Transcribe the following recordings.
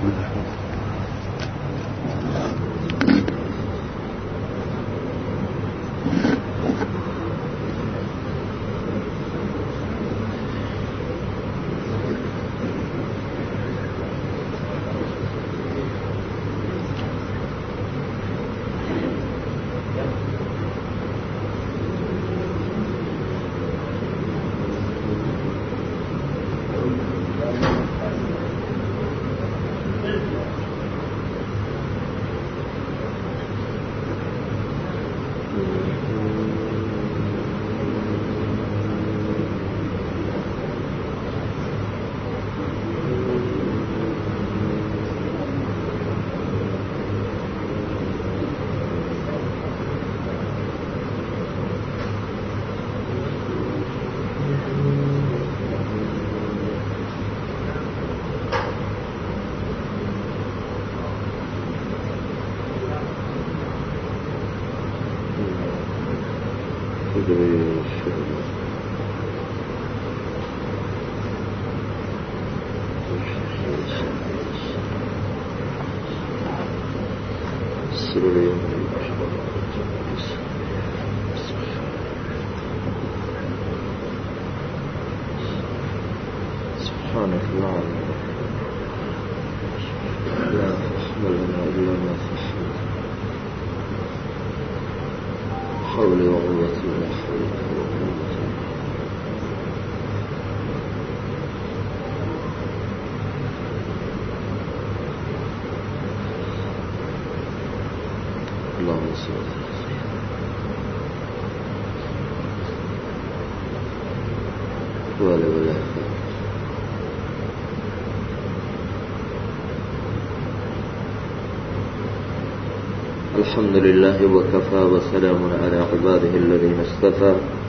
الحمد لله وكفى وسلام على عباده الذين اصطفى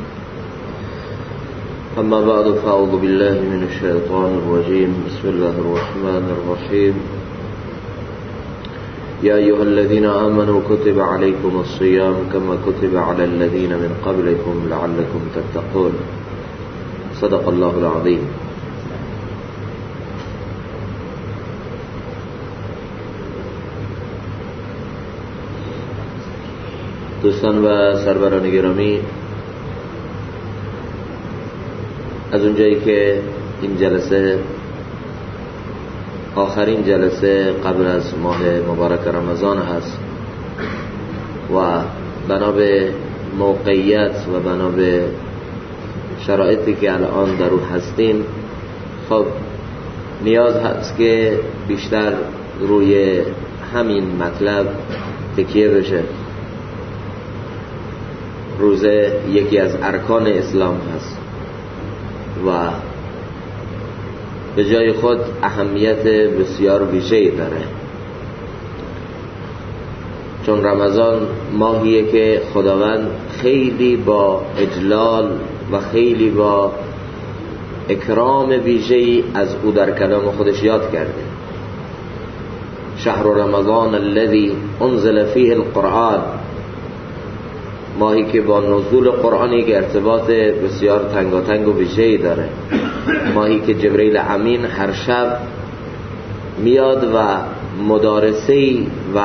أما بعد فأعوذ بالله من الشيطان الرجيم بسم الله الرحمن الرحيم يا أيها الذين آمنوا كتب عليكم الصيام كما كتب على الذين من قبلكم لعلكم تتقون صدق الله العظيم. دوستان و سروران گرامی، از اونجایی که این جلسه آخرین جلسه قبل از ماه مبارک رمضان هست و بنا به موقعیت و بنا به شرایطی که الان در اون هستیم، خب نیاز هست که بیشتر روی همین مطلب تکیه بشه. روزه یکی از ارکان اسلام هست و به جای خود اهمیت بسیار ویژه‌ای داره، چون رمضان ماهیه که خداوند خیلی با اجلال و خیلی با اکرام ویژه‌ای از او در کلام خودش یاد کرده. شهر رمضان الذي انزل فيه القرآن، ماهی که با نزول قرآنی که ارتباط بسیار تنگاتنگ و ویژه‌ای داره، ماهی که جبرئیل امین هر شب میاد و مدارسه‌ای و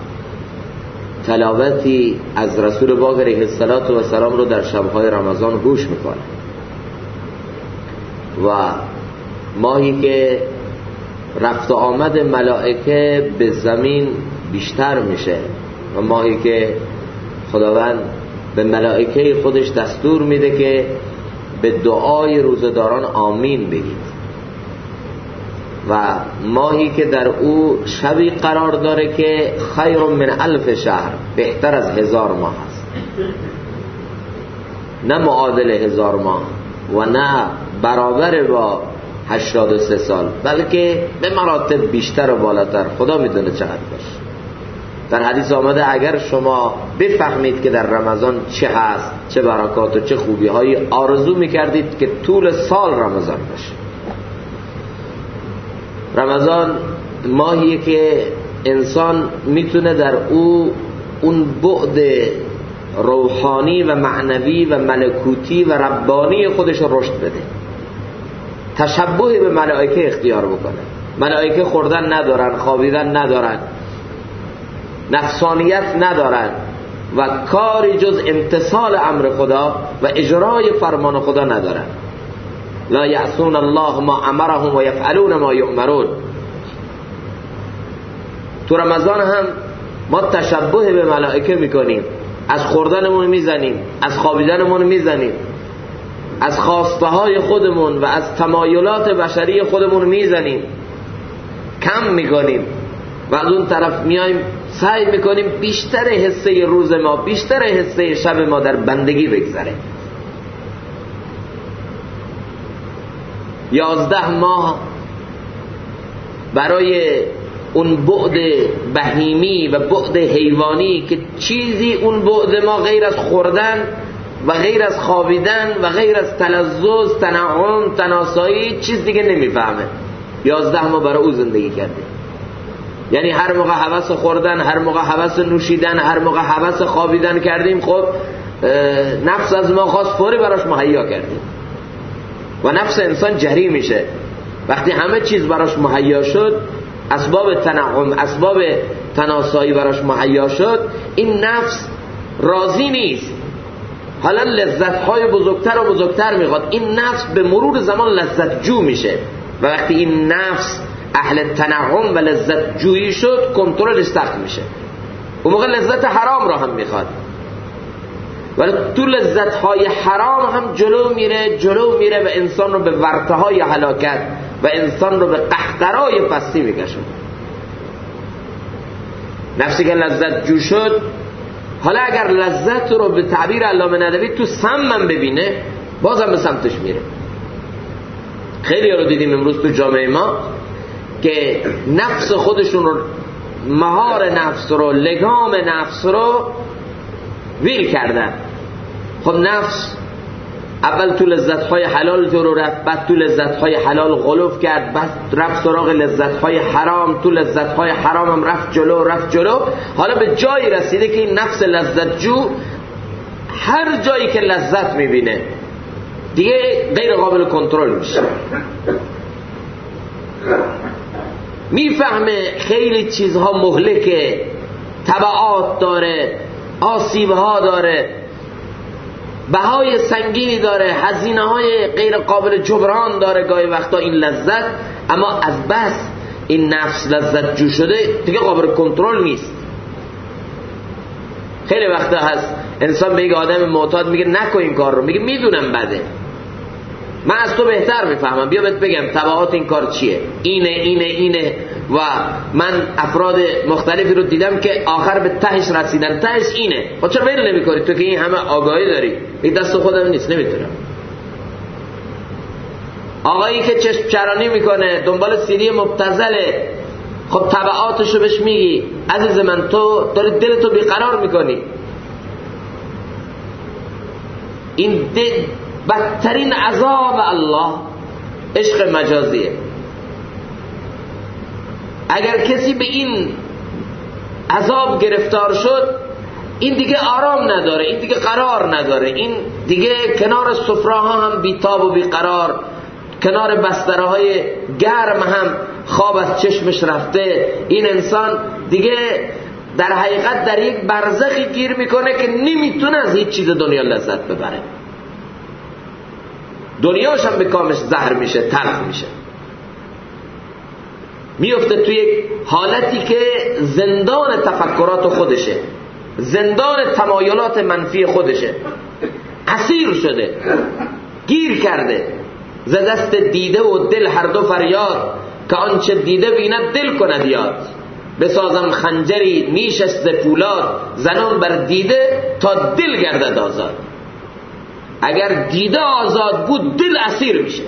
تلاوتی از رسول پاک علیه السلام رو در شب‌های رمضان گوش میکنه و ماهی که رفت و آمد ملائکه به زمین بیشتر میشه و ماهی که خداوند به ملائکه خودش دستور میده که به دعای روزداران آمین بگید و ماهی که در او شبی قرار داره که خیر من 1000 شهر، بهتر از 1000 ماه است، نه معادل 1000 ماه و نه برابر با 83 سال، بلکه به مراتب بیشتر و بالاتر. خدا میدونه چقدر باشه. در حدیث آمده اگر شما بفهمید که در رمضان چه هست، چه برکات و چه خوبی هایی، آرزو میکردید که طول سال رمضان باشه. رمضان ماهیه که انسان میتونه در اون بعد روحانی و معنوی و ملکوتی و ربانی خودش رو رشد بده، تشبه به ملائکه اختیار بکنه. ملائکه خوردن ندارن، خوابیدن ندارن، نفسانیت ندارن و کاری جز امتثال امر خدا و اجرای فرمان خدا ندارن. لا یعصون الله ما امرهم و یفعلون ما یؤمرون. تو رمضان هم ما تشبه به ملائکه میکنیم، از خوردنمون میزنیم، از خوابیدنمون میزنیم، از خواسته های خودمون و از تمایلات بشری خودمون میزنیم، کم میکنیم و از اون طرف میایم سعی میکنیم بیشتر حصه روز ما، بیشتر حصه شب ما در بندگی بگذره. 11 ماه برای اون بعد بهیمی و بعد حیوانی که چیزی اون بعد ما غیر از خوردن و غیر از خوابیدن و غیر از تلذذ، تنعم، تناسایی چیز دیگه نمیفهمه. 11 ماه برای او زندگی کرده. یعنی هر موقع هوس خوردن، هر موقع هوس نوشیدن، هر موقع هوس خوابیدن کردیم، خب نفس از ما خواست فوری براش مهیا کردیم و نفس انسان جری میشه. وقتی همه چیز براش مهیا شد، اسباب تنعم، اسباب تناسایی براش مهیا شد، این نفس راضی نیست، حالا لذت‌های بزرگتر و بزرگتر میخواد. این نفس به مرور زمان لذت جو میشه و وقتی این نفس اهل تنعم و لذت جویی شد، کنترلش سخت میشه. اون موقع لذت حرام را هم میخواد، ولی تو لذت‌های حرام هم جلو میره و انسان رو به ورطه‌های هلاکت و انسان رو به قهقرای پستی میکشه. نفسی که لذت جو شد، حالا اگر لذت رو به تعبیر علامه ندوی تو سمم ببینه، بازم به سمتش میره. خیلی رو دیدیم امروز تو جامعه ما که نفس خودشون رو، مهار نفس رو، لگام نفس رو ویل کردن. خب نفس اول تو لذت‌های حلال جلو رفت، بعد تو لذت‌های حلال غلوف کرد، بعد رفت سراغ لذت‌های حرام، تو لذت‌های حرام هم رفت جلو، حالا به جایی رسیده که این نفس لذت جو هر جایی که لذت میبینه دیگه غیر قابل کنترل میشه. میفهمه خیلی چیزها مهلکه، تبعات داره، آسیبها داره، بهای سنگینی داره، هزینه‌های غیر قابل جبران داره گاهی وقتا این لذت، اما از بس این نفس لذت جو شده دیگه قابل کنترل نیست. خیلی وقتا هست انسان به یک آدم معتاد میگه نکن این کار رو، میگه میدونم بده، من از تو بهتر میفهمم، بیا بهت بگم تبعات این کار چیه، اینه و من افراد مختلفی رو دیدم که آخر به تهش رسیدن، تهش اینه. خب چرا ول نمی‌کنی تو که این همه آگاهی داری؟ این دست خودم نیست، نمیتونم. آقایی که چشم چرانی میکنه، دنبال سیدی مبتذله، خب تبعاتشو بهش میگی، عزیز من تو داری دلتو بیقرار میکنی. این بدترین عذاب الله عشق مجازیه. اگر کسی به این عذاب گرفتار شد، این دیگه آرام نداره، این دیگه قرار نداره، این دیگه کنار سفراها هم بیتاب و بیقرار، کنار بسترهای گرم هم خواب از چشمش رفته. این انسان دیگه در حقیقت در یک برزخی گیر میکنه که نمیتونه از هیچ چیز دنیا لذت ببره. دنیاش هم به کامش زهر میشه، تلخ میشه، میفته توی یک حالتی که زندان تفکرات خودشه، زندان تمایلات منفی خودشه، اسیر شده، گیر کرده، ز دست دیده و دل هر دو فریاد، که آنچه دیده بیند دل کند یاد، بسازم خنجری نیش است پولاد، زنم بر دیده تا دل گردد آزاد. اگر دیده آزاد بود، دل اسیر میشه.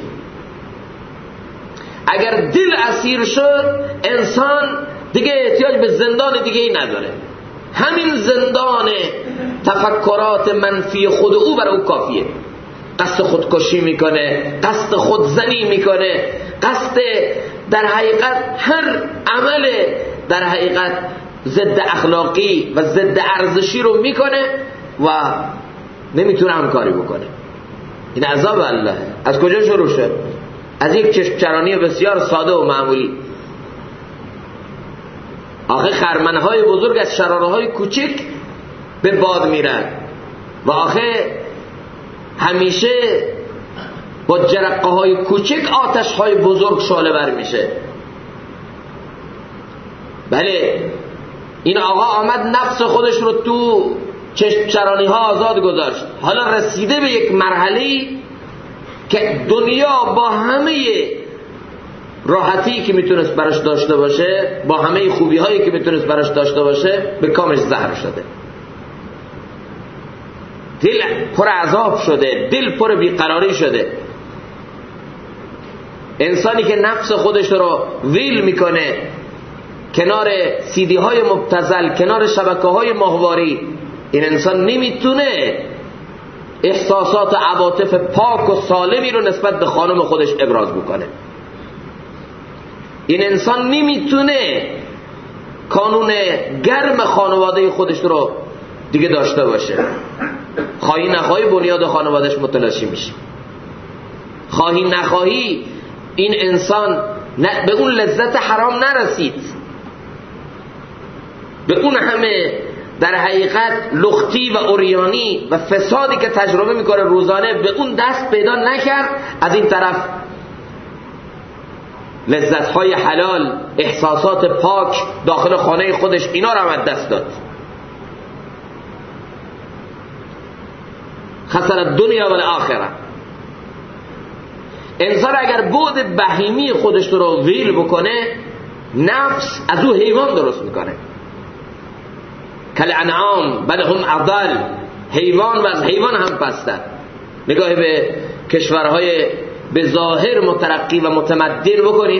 اگر دل اسیر شد، انسان دیگه احتیاج به زندان دیگه ای نداره. همین زندان تفکرات منفی خود او برای او کافیه. قصد خودکشی میکنه، قصد خودزنی میکنه، قصد در حقیقت هر عمل در حقیقت ضد اخلاقی و ضد ارزشی رو میکنه و نمیتونه همکاری بکنه. این عذاب الله. از کجا شروع شد؟ از یک چشم چرانی بسیار ساده و معمولی. آخه خرمنهای بزرگ از شراره‌های کوچک به باد میرن و آخه همیشه با جرقه‌های کوچک آتش‌های بزرگ شعله بر میشه. بله این آقا آمد نفس خودش رو تو چشم چرانی ها آزاد گذاشت، حالا رسیده به یک مرحله‌ای که دنیا با همه راحتی که میتونست براش داشته باشه، با همه خوبی هایی که میتونست براش داشته باشه، به کامش زهر شده. دل پر عذاب شده، دل پر بیقراری شده. انسانی که نفس خودش رو ویل میکنه کنار سیدی های مبتذل، کنار شبکه های ماهواری، این انسان نمیتونه احساسات و عواطف پاک و سالمی رو نسبت به خانم خودش ابراز بکنه. این انسان نمیتونه کانون گرم خانواده خودش رو دیگه داشته باشه. خواهی نخواهی بنیاد خانوادهش متلاشی میشه. خواهی نخواهی این انسان به اون لذت حرام نرسید، به اون همه در حقیقت لختی و عریانی و فسادی که تجربه میکنه روزانه به اون دست پیدا نکرد. از این طرف لذت‌های حلال، احساسات پاک داخل خانه خودش، اینا رو هم از دست داد. خسر الدنیا و الاخره. انسان اگر بعد بهیمی خودش رو ویل بکنه، نفس از او حیوان درست میکنه. کل انعام بل هم اضل، حیوان و از حیوان هم پستر. نگاه به کشورهای به ظاهر مترقی و متمدن بکنید،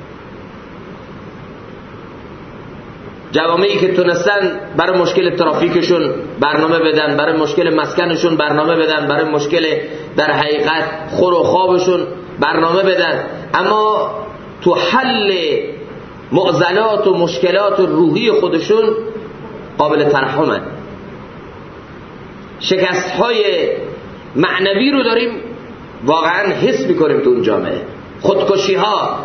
جوامعی که تونستن برای مشکل ترافیکشون برنامه بدن، برای مشکل مسکنشون برنامه بدن، برای مشکل در حقیقت خور و خوابشون برنامه بدن، اما تو حل معضلات و مشکلات روحی خودشون قابل ترحمن. شکست های معنوی رو داریم واقعا حس میکنیم تو اون جامعه. خودکشی ها،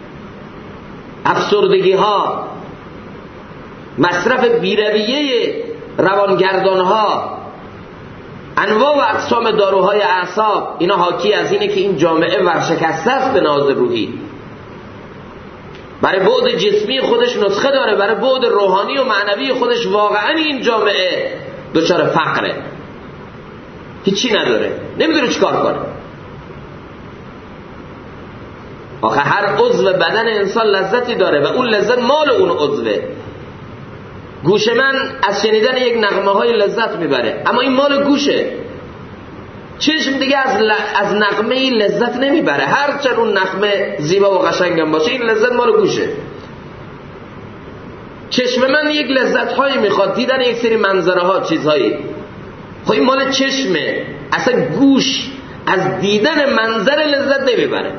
افسردگی ها، مصرف بیرویه روانگردان ها، انواع و اقسام داروهای اعصاب، اینا حاکی از اینه که این جامعه ورشکسته است به لحاظ روحی. برای بعد جسمی خودش نسخه داره، برای بعد روحانی و معنوی خودش واقعا این جامعه دچار فقره، هیچی نداره، نمیدونه چیکار کنه. آخه هر عضو بدن انسان لذتی داره و اون لذت مال اون عضوه. گوش من از شنیدن یک نغمه های لذت میبره، اما این مال گوشه. چشم دیگه از نغمه لذت نمیبره، هرچند اون نغمه زیبا و قشنگم باشه، این لذت مال گوشه. چشم من یک لذت هایی میخواد، دیدن یک سری منظره ها، چیزهایی، خب این مال چشمه. اصلا گوش از دیدن منظر لذت نمیبره.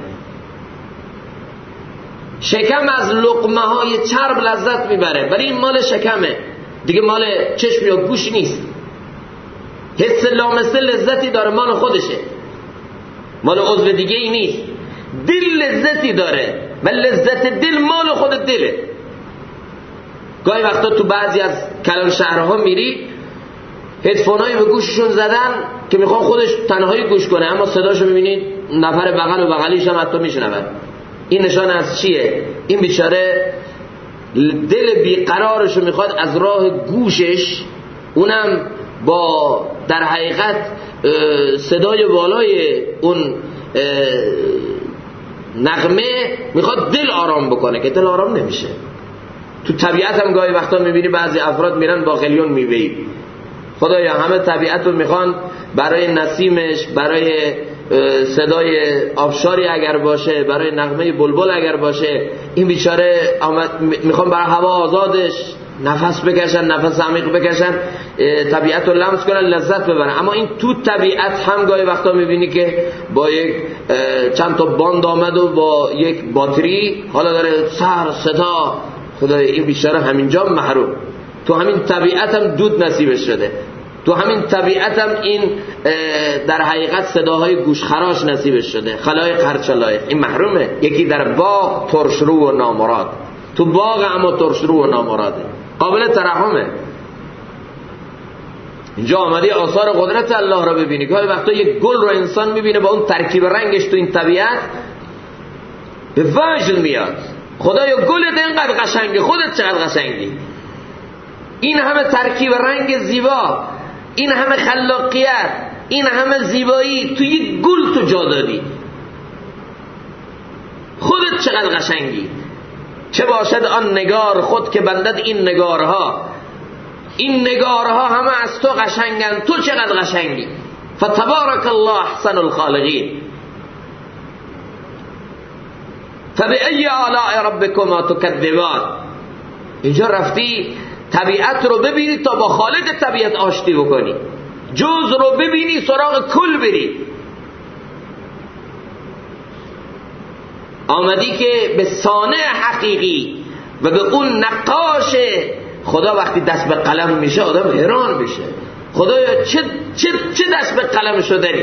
شکم از لقمه های چرب لذت میبره، ولی این مال شکمه دیگه، مال چشم یا گوش نیست. حس لامسه لذتی داره، مال خودشه، مال عضو دیگه ای نیست. دل لذتی داره و لذت دل مال خود دله. گاهی وقتا تو بعضی از کلان شهرها میری، هدفونایی به گوششون زدن که میخوان خودش تنهایی گوش کنه، اما صداشو میبینید نفر بغل و بغلیش هم حتی میشنون. این نشان از چیه؟ این بیچاره دل بیقرارشو میخواد از راه گوشش، اونم با در حقیقت صدای بالای اون نغمه، میخواد دل آرام بکنه که دل آرام نمیشه. تو طبیعت هم گاهی وقتا میبینی بعضی افراد میرن با قلیون میوهی. خدایا همه طبیعت رو میخوان برای نسیمش، برای صدای آبشاری اگر باشه، برای نغمه بلبل اگر باشه، این بیچاره میخوان برای هوا آزادش نفس بکشن، نفس عمیق بکشن، طبیعت رو لمس کنن، لذت ببرن. اما این تو طبیعت هم گاهی وقتا میبینی که با یک چند تا باند آمد و با یک باتری حالا داره سر صدا. خدای این بیچاره همینجا محروم. تو همین طبیعت هم دود نصیبش شده، تو همین طبیعت هم این در حقیقت صداهای گوشخراش نصیبش شده. خلایق هرچه لایق، این محرومه. یکی در باغ ترشرو و نامراد، تو باغ اما ترشرو و نامراده، قابل ترحمه. اینجا آمدی آثار قدرت الله را ببینی. گاهی وقتا یک گل رو انسان میبینه با اون ترکیب رنگش تو این طبیعت به وجد میاد. خدایا گلت اینقدر قشنگه، خودت چقدر قشنگی. این همه ترکیب رنگ زیبا، این همه خلاقیت، این همه زیبایی تو یک گل تو جا دادی. خودت چقدر قشنگی. چه باشد آن نگار خود که بندد این نگارها، این نگارها همه از تو قشنگن، تو چقدر قشنگی. فتبارک الله احسن الخالقین. فبأي آلاء ربكما تكذبان. اینجا رفتی طبیعت رو ببینی تا با خالق طبیعت آشتی بکنی، جز رو ببینی سراغ کل بری. آمدی که به صانع حقیقی و به اون نقاش. خدا وقتی دست به قلم میشه آدم حیران میشه. خدایا چه دست به قلم شدنی.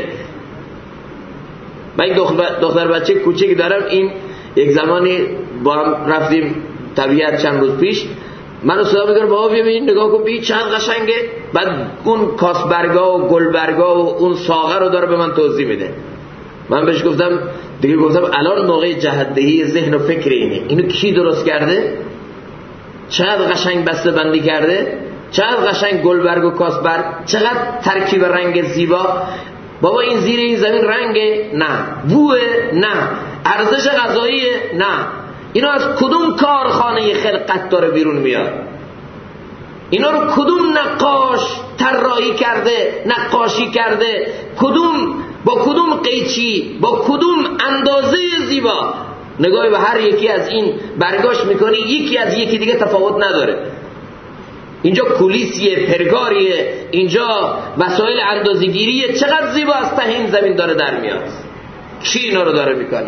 من دختر بچه کوچیک دارم. این یک زمانی با هم رفتیم طبیعت چند روز پیش، منو صدا میکنه بابا ببین نگاه کن ببین چند قشنگه. بعد اون کاسبرگا و گلبرگا و اون ساغر رو داره به من توضیح میده. من بهش گفتم الان موقع جهت‌دهی ذهن و فکر اینو کی درست کرده؟ چقدر قشنگ بسته بندی کرده، چقدر قشنگ گلبرگ و کاسبرگ، چقدر ترکیب رنگ زیبا. بابا این زیر این زمین رنگه؟ نه. بوه؟ نه. ارزش غذاییه؟ نه. اینا از کدوم کارخانه خلقت داره بیرون میاد؟ اینا رو کدوم نقاش طراحی کرده، نقاشی کرده؟ با کدوم قیچی، با کدوم اندازه زیبا؟ نگاهی به هر یکی از این برگاش میکنی، یکی از یکی دیگه تفاوت نداره. اینجا کولیسیه، پرگاریه، اینجا وسایل اندازه‌گیریه. چقدر زیبا از ته این زمین داره در میاد. کی اینا رو داره میکنه؟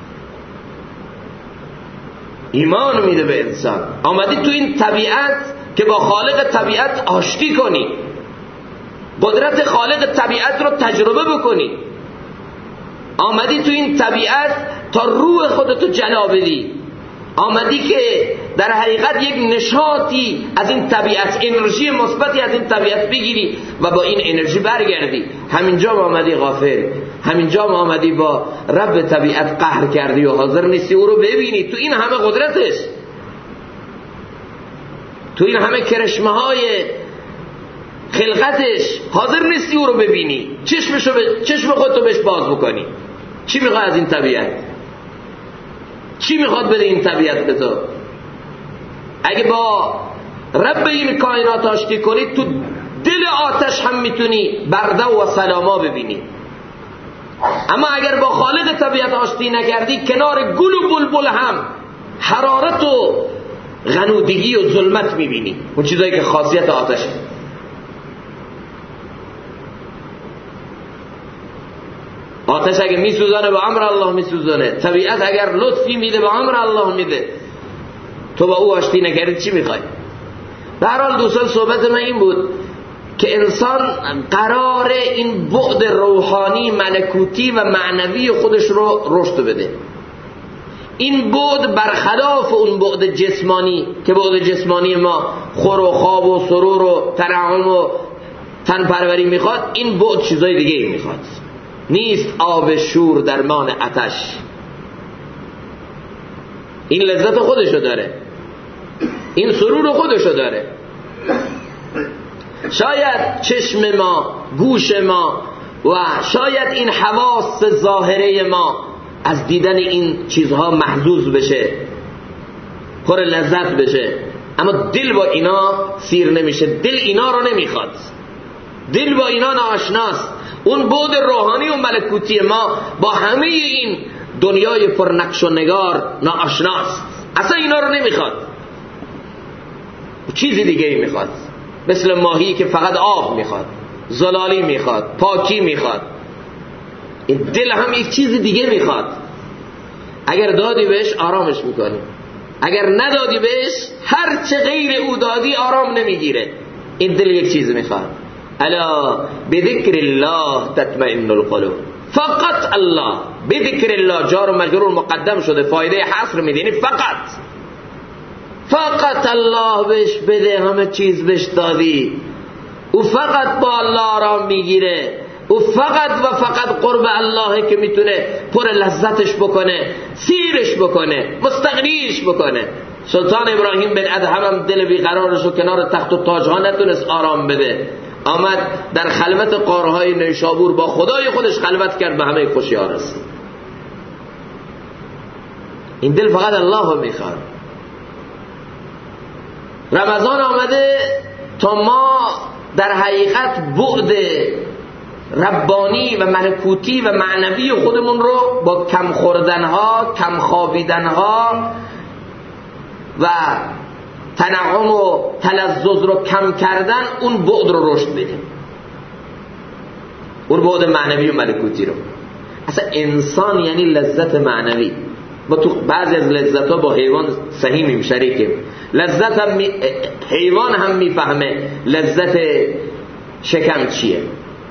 ایمان میده به انسان. آمدی تو این طبیعت که با خالق طبیعت آشتی کنی، قدرت خالق طبیعت رو تجربه بکنی. آمدی تو این طبیعت تا روح خودتو جلا بدی. آمدی که در حقیقت یک نشاطی از این طبیعت، انرژی مثبتی از این طبیعت بگیری و با این انرژی برگردی. همینجا آمدی غافل، همینجا آمدی با رب طبیعت قهر کردی و حاضر نیستی او رو ببینی. تو این همه قدرتش، تو این همه کرشمه های خلقتش حاضر نیستی او رو ببینی. چشم خودتو بهش باز بکنی. چی میخواد از این طبیعت؟ چی میخواد بده این طبیعت به تو؟ اگه با رب این کائنات آشتی کنی، تو دل آتش هم میتونی برده و سلاما ببینی. اما اگر با خالق طبیعت آشتی نکردی، کنار گل و بلبل هم حرارت و غنودگی و ظلمت میبینی. اون چیزایی که خاصیت آتشه. آتش اگه میسوزانه به امر الله میسوزانه. طبیعت اگر لطفی میده به امر الله میده. تو با او آشتی نکردی چی میخوای؟ به هر حال دوستان، صحبت من این بود که انسان قراره این بعد روحانی، ملکوتی و معنوی خودش رو رشد بده. این بعد برخلاف اون بعد جسمانی که بعد جسمانی ما خور و خواب و سرور و تنعم و تنپروری میخواد، این بعد چیزای دیگه میخواد. نیست آب شور درمان آتش. این لذت خودشو داره، این سرور خودشو داره. شاید چشم ما، گوش ما و شاید این حواس ظاهره ما از دیدن این چیزها محظوظ بشه، پر لذت بشه، اما دل با اینا سیر نمیشه. دل اینا رو نمیخواد. دل با اینا ناآشناست. اون بعد روحانی و ملکوتی ما با همه این دنیای پرنقش و نگار ناآشناست. اصلا اینا رو نمیخواد. چیزی دیگه ای میخواد. مثل ماهی که فقط آب میخواد، زلالی میخواد، پاکی میخواد. این دل هم یک چیز دیگه میخواد. اگر دادی بهش آرامش میکنی، اگر ندادی بهش هر چه غیر او دادی آرام نمیگیره. این دل یک چیز میخواد. الا بذکر الله تطمئن القلوب. فقط الله، بذکر الله جار و مجرور مقدم شده، فایده حصر میدینی. فقط فقط الله بهش بده، همه چیز بهش دادی. او فقط با الله آرام میگیره، او فقط و فقط قرب اللهه که میتونه پر لذتش بکنه، سیرش بکنه، مستغنیش بکنه. سلطان ابراهیم بن ادهم هم دل بیقرارش و کنار تخت و تاجها نتونست آرام بده، آمد در خلوت غارهای نیشابور با خدای خودش خلوت کرد، به همه خوشی ها رسید. این دل فقط الله رو میخواد. رمضان آمده تا ما در حقیقت بعد ربانی و ملکوتی و معنوی خودمون رو با کم خوردنها، کم خوابیدنها و تنعم و تلذذ رو کم کردن، اون بعد رو رشد بدیم، اون بعد معنوی و ملکوتی رو. اصلا انسان یعنی لذت معنوی. ما تو بعضی از لذت ها با حیوان سهیمیم، شریکیم. لذت هم حیوان هم میفهمه لذت شکم چیه.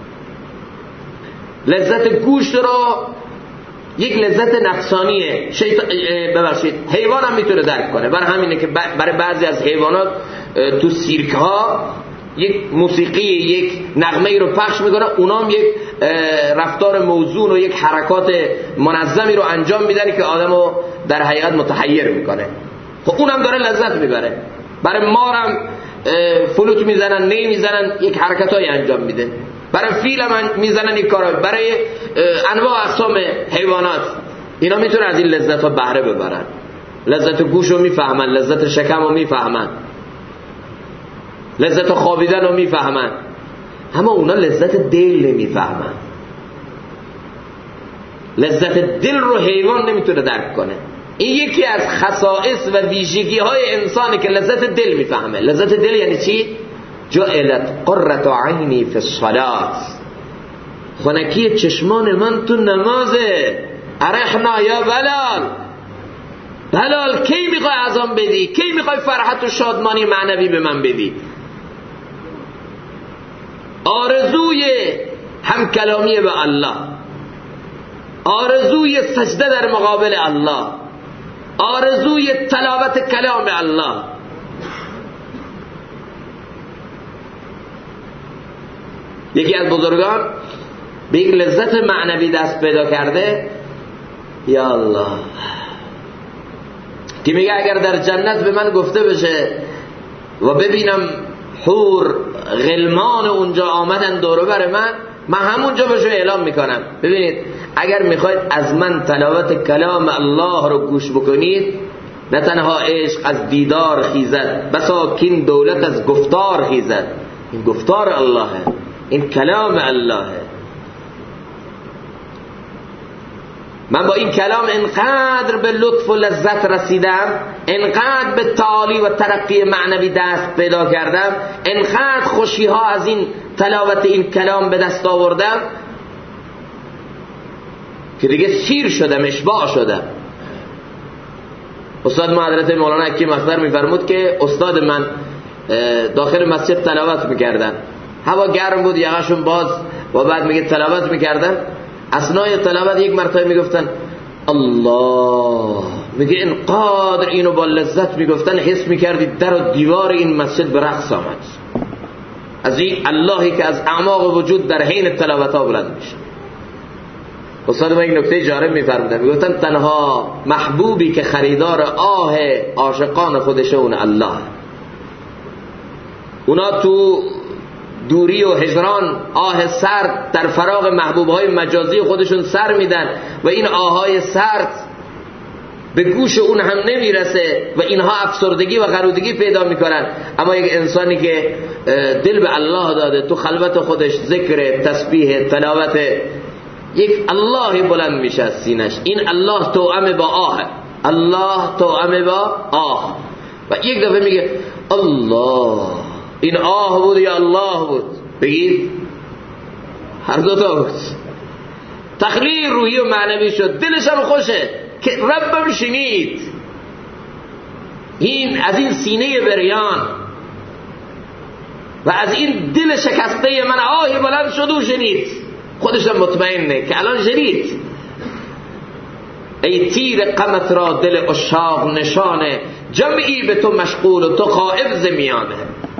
لذت گوشت را یک لذت نفسانیه، ببخشید حیوان هم میتونه درک کنه. برای همینه که برای بعضی از حیوانات تو سیرک ها یک موسیقی، یک نغمه رو پخش میکنه، اونام یک رفتار موزون و یک حرکات منظمی رو انجام میدن که آدمو در حقیقت متحیر میکنه. خب اونم داره لذت میبره. برای مارم فلوت میزنن، نی میزنن، یک حرکتای انجام میده. برای فیل هم میزنن یک کارا. برای انواع اقسام حیوانات اینا میتونن از این لذت ها بهره ببرن. لذت گوش رو میفهمن، لذت شکم رو میفهمن، لذت خوابیدن رو میفهمن، اما اونا لذت دل نمیفهمن. لذت دل رو حیوان نمیتونه درک کنه. این یکی از خصائص و ویژگی های انسانه که لذت دل میفهمه. لذت دل یعنی چی؟ جعلت قرة عینی فی الصلاة، خنکی چشمان من تو نمازه. ارحنا یا بلال، بلال کی میخوای اذان بدی؟ کی میخوای فرحت و شادمانی معنوی به من بدی؟ آرزوی همکلامی به الله، آرزوی سجده در مقابل الله، آرزوی تلاوت کلام الله. یکی از بزرگان به یک لذت معنوی دست پیدا کرده، یا الله، که میگه اگر در جنت به من گفته بشه و ببینم حور غلمان اونجا آمدن دور بر من همونجا بهشون اعلام میکنم ببینید اگر میخواید از من تلاوت کلام الله رو گوش بکنید، نه تنها عشق از دیدار خیزد، بساکین دولت از گفتار خیزد. این گفتار اللهه، این کلام اللهه. من با این کلام انقدر به لطف و لذت رسیدم، انقدر به تعالی و ترقی معنوی دست پیدا کردم، انقدر خوشی ها از این تلاوت این کلام به دست آوردم که دیگه سیر شدم، اشباع شدم. استاد ما حضرت مولانا حکیم اکبر میفرمود که استاد من داخل مسجد تلاوت میکردن، هوا گرم بود، یقهشون باز، و بعد میگه تلاوت میکردن. اثنای تلاوت یک مرتبه میگفتن الله، میگه اینقدر اینو با لذت میگفتن حس میکردید در و دیوار این مسجد به رقص آمد از این اللهی که از اعماق وجود در حین تلاوت ها بلند میشه. استاد ما یک نکته جالب میفرمودن، میگفتن تنها محبوبی که خریدار آه عاشقان خودشه اون الله. اونا تو دوری و هجران آه سرد در فراغ محبوبهای مجازی خودشون سر میدن و این آهای سرد به گوش اون هم نمیرسه و اینها افسردگی و غرودگی پیدا میکنن. اما یک انسانی که دل به الله داده، تو خلوت خودش ذکر، تسبیح، تلاوت، یک اللهی بلند میشه از سینش. این الله توأم با آه، الله توأم با آه. و یک دفعه میگه الله، این آه بود یا الله بود؟ بگید هر دو تا بود. تخلیل روحی و معنوی شد، دلش هم خوشه که ربم شنید. این از این سینه بریان و از این دل شکسته من آهی بلند شد و شنید. خودش هم مطمئنه که الان شنید. ای تیر غمت را دل عشاق نشانه، جمعی به تو مشغول و تو غائب ز میانه.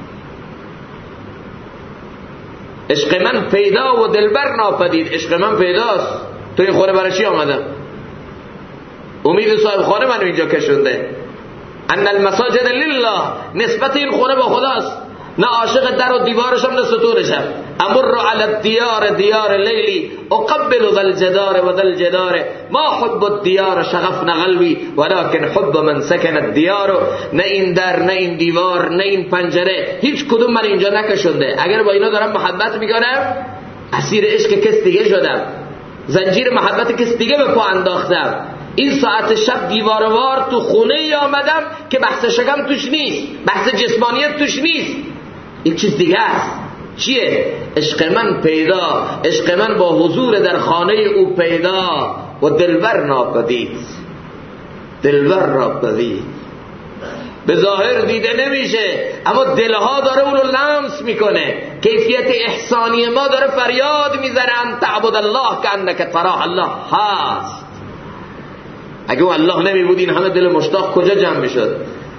عشق من پیدا و دلبر ناپدید. عشق من پیداست، تو این خونه برای چی آمدم؟ امید صاحب خانه منو اینجا کشونده. ان المساجد لله، نسبت این خونه با خداست، نه عاشق در و دیوارشم نه ستونشم. امر علی الدیار دیار لیلی اقبل ذا الجدار و ذا الجدار ما حب الدیار شغفنا قلبی ولكن حب من سکن الدیار. نه این در نه این دیوار نه این پنجره هیچ کدوم من اینجا نکشونده. اگر با اینا دارم محبت میکنم اسیر عشق کس دیگه شدم، زنجیر محبت کس دیگه به پا انداختم. این ساعت شب دیواروار تو خونه ای آمدم که بحث شکم توش نیست، بحث جسمانیت توش نیست، این چیز دیگه است. چیه؟ عشق من پیدا، عشق من با حضور در خانه او پیدا و دلبر ناپدید. دلبر ناپدید به ظاهر دیده نمیشه اما دلها داره اونو لمس میکنه. کیفیت احسانی ما داره فریاد میزنه ان تعبد الله کانک تراه. الله هست. اگه اون الله نمی بود این همه دل مشتاق کجا جمع میشد؟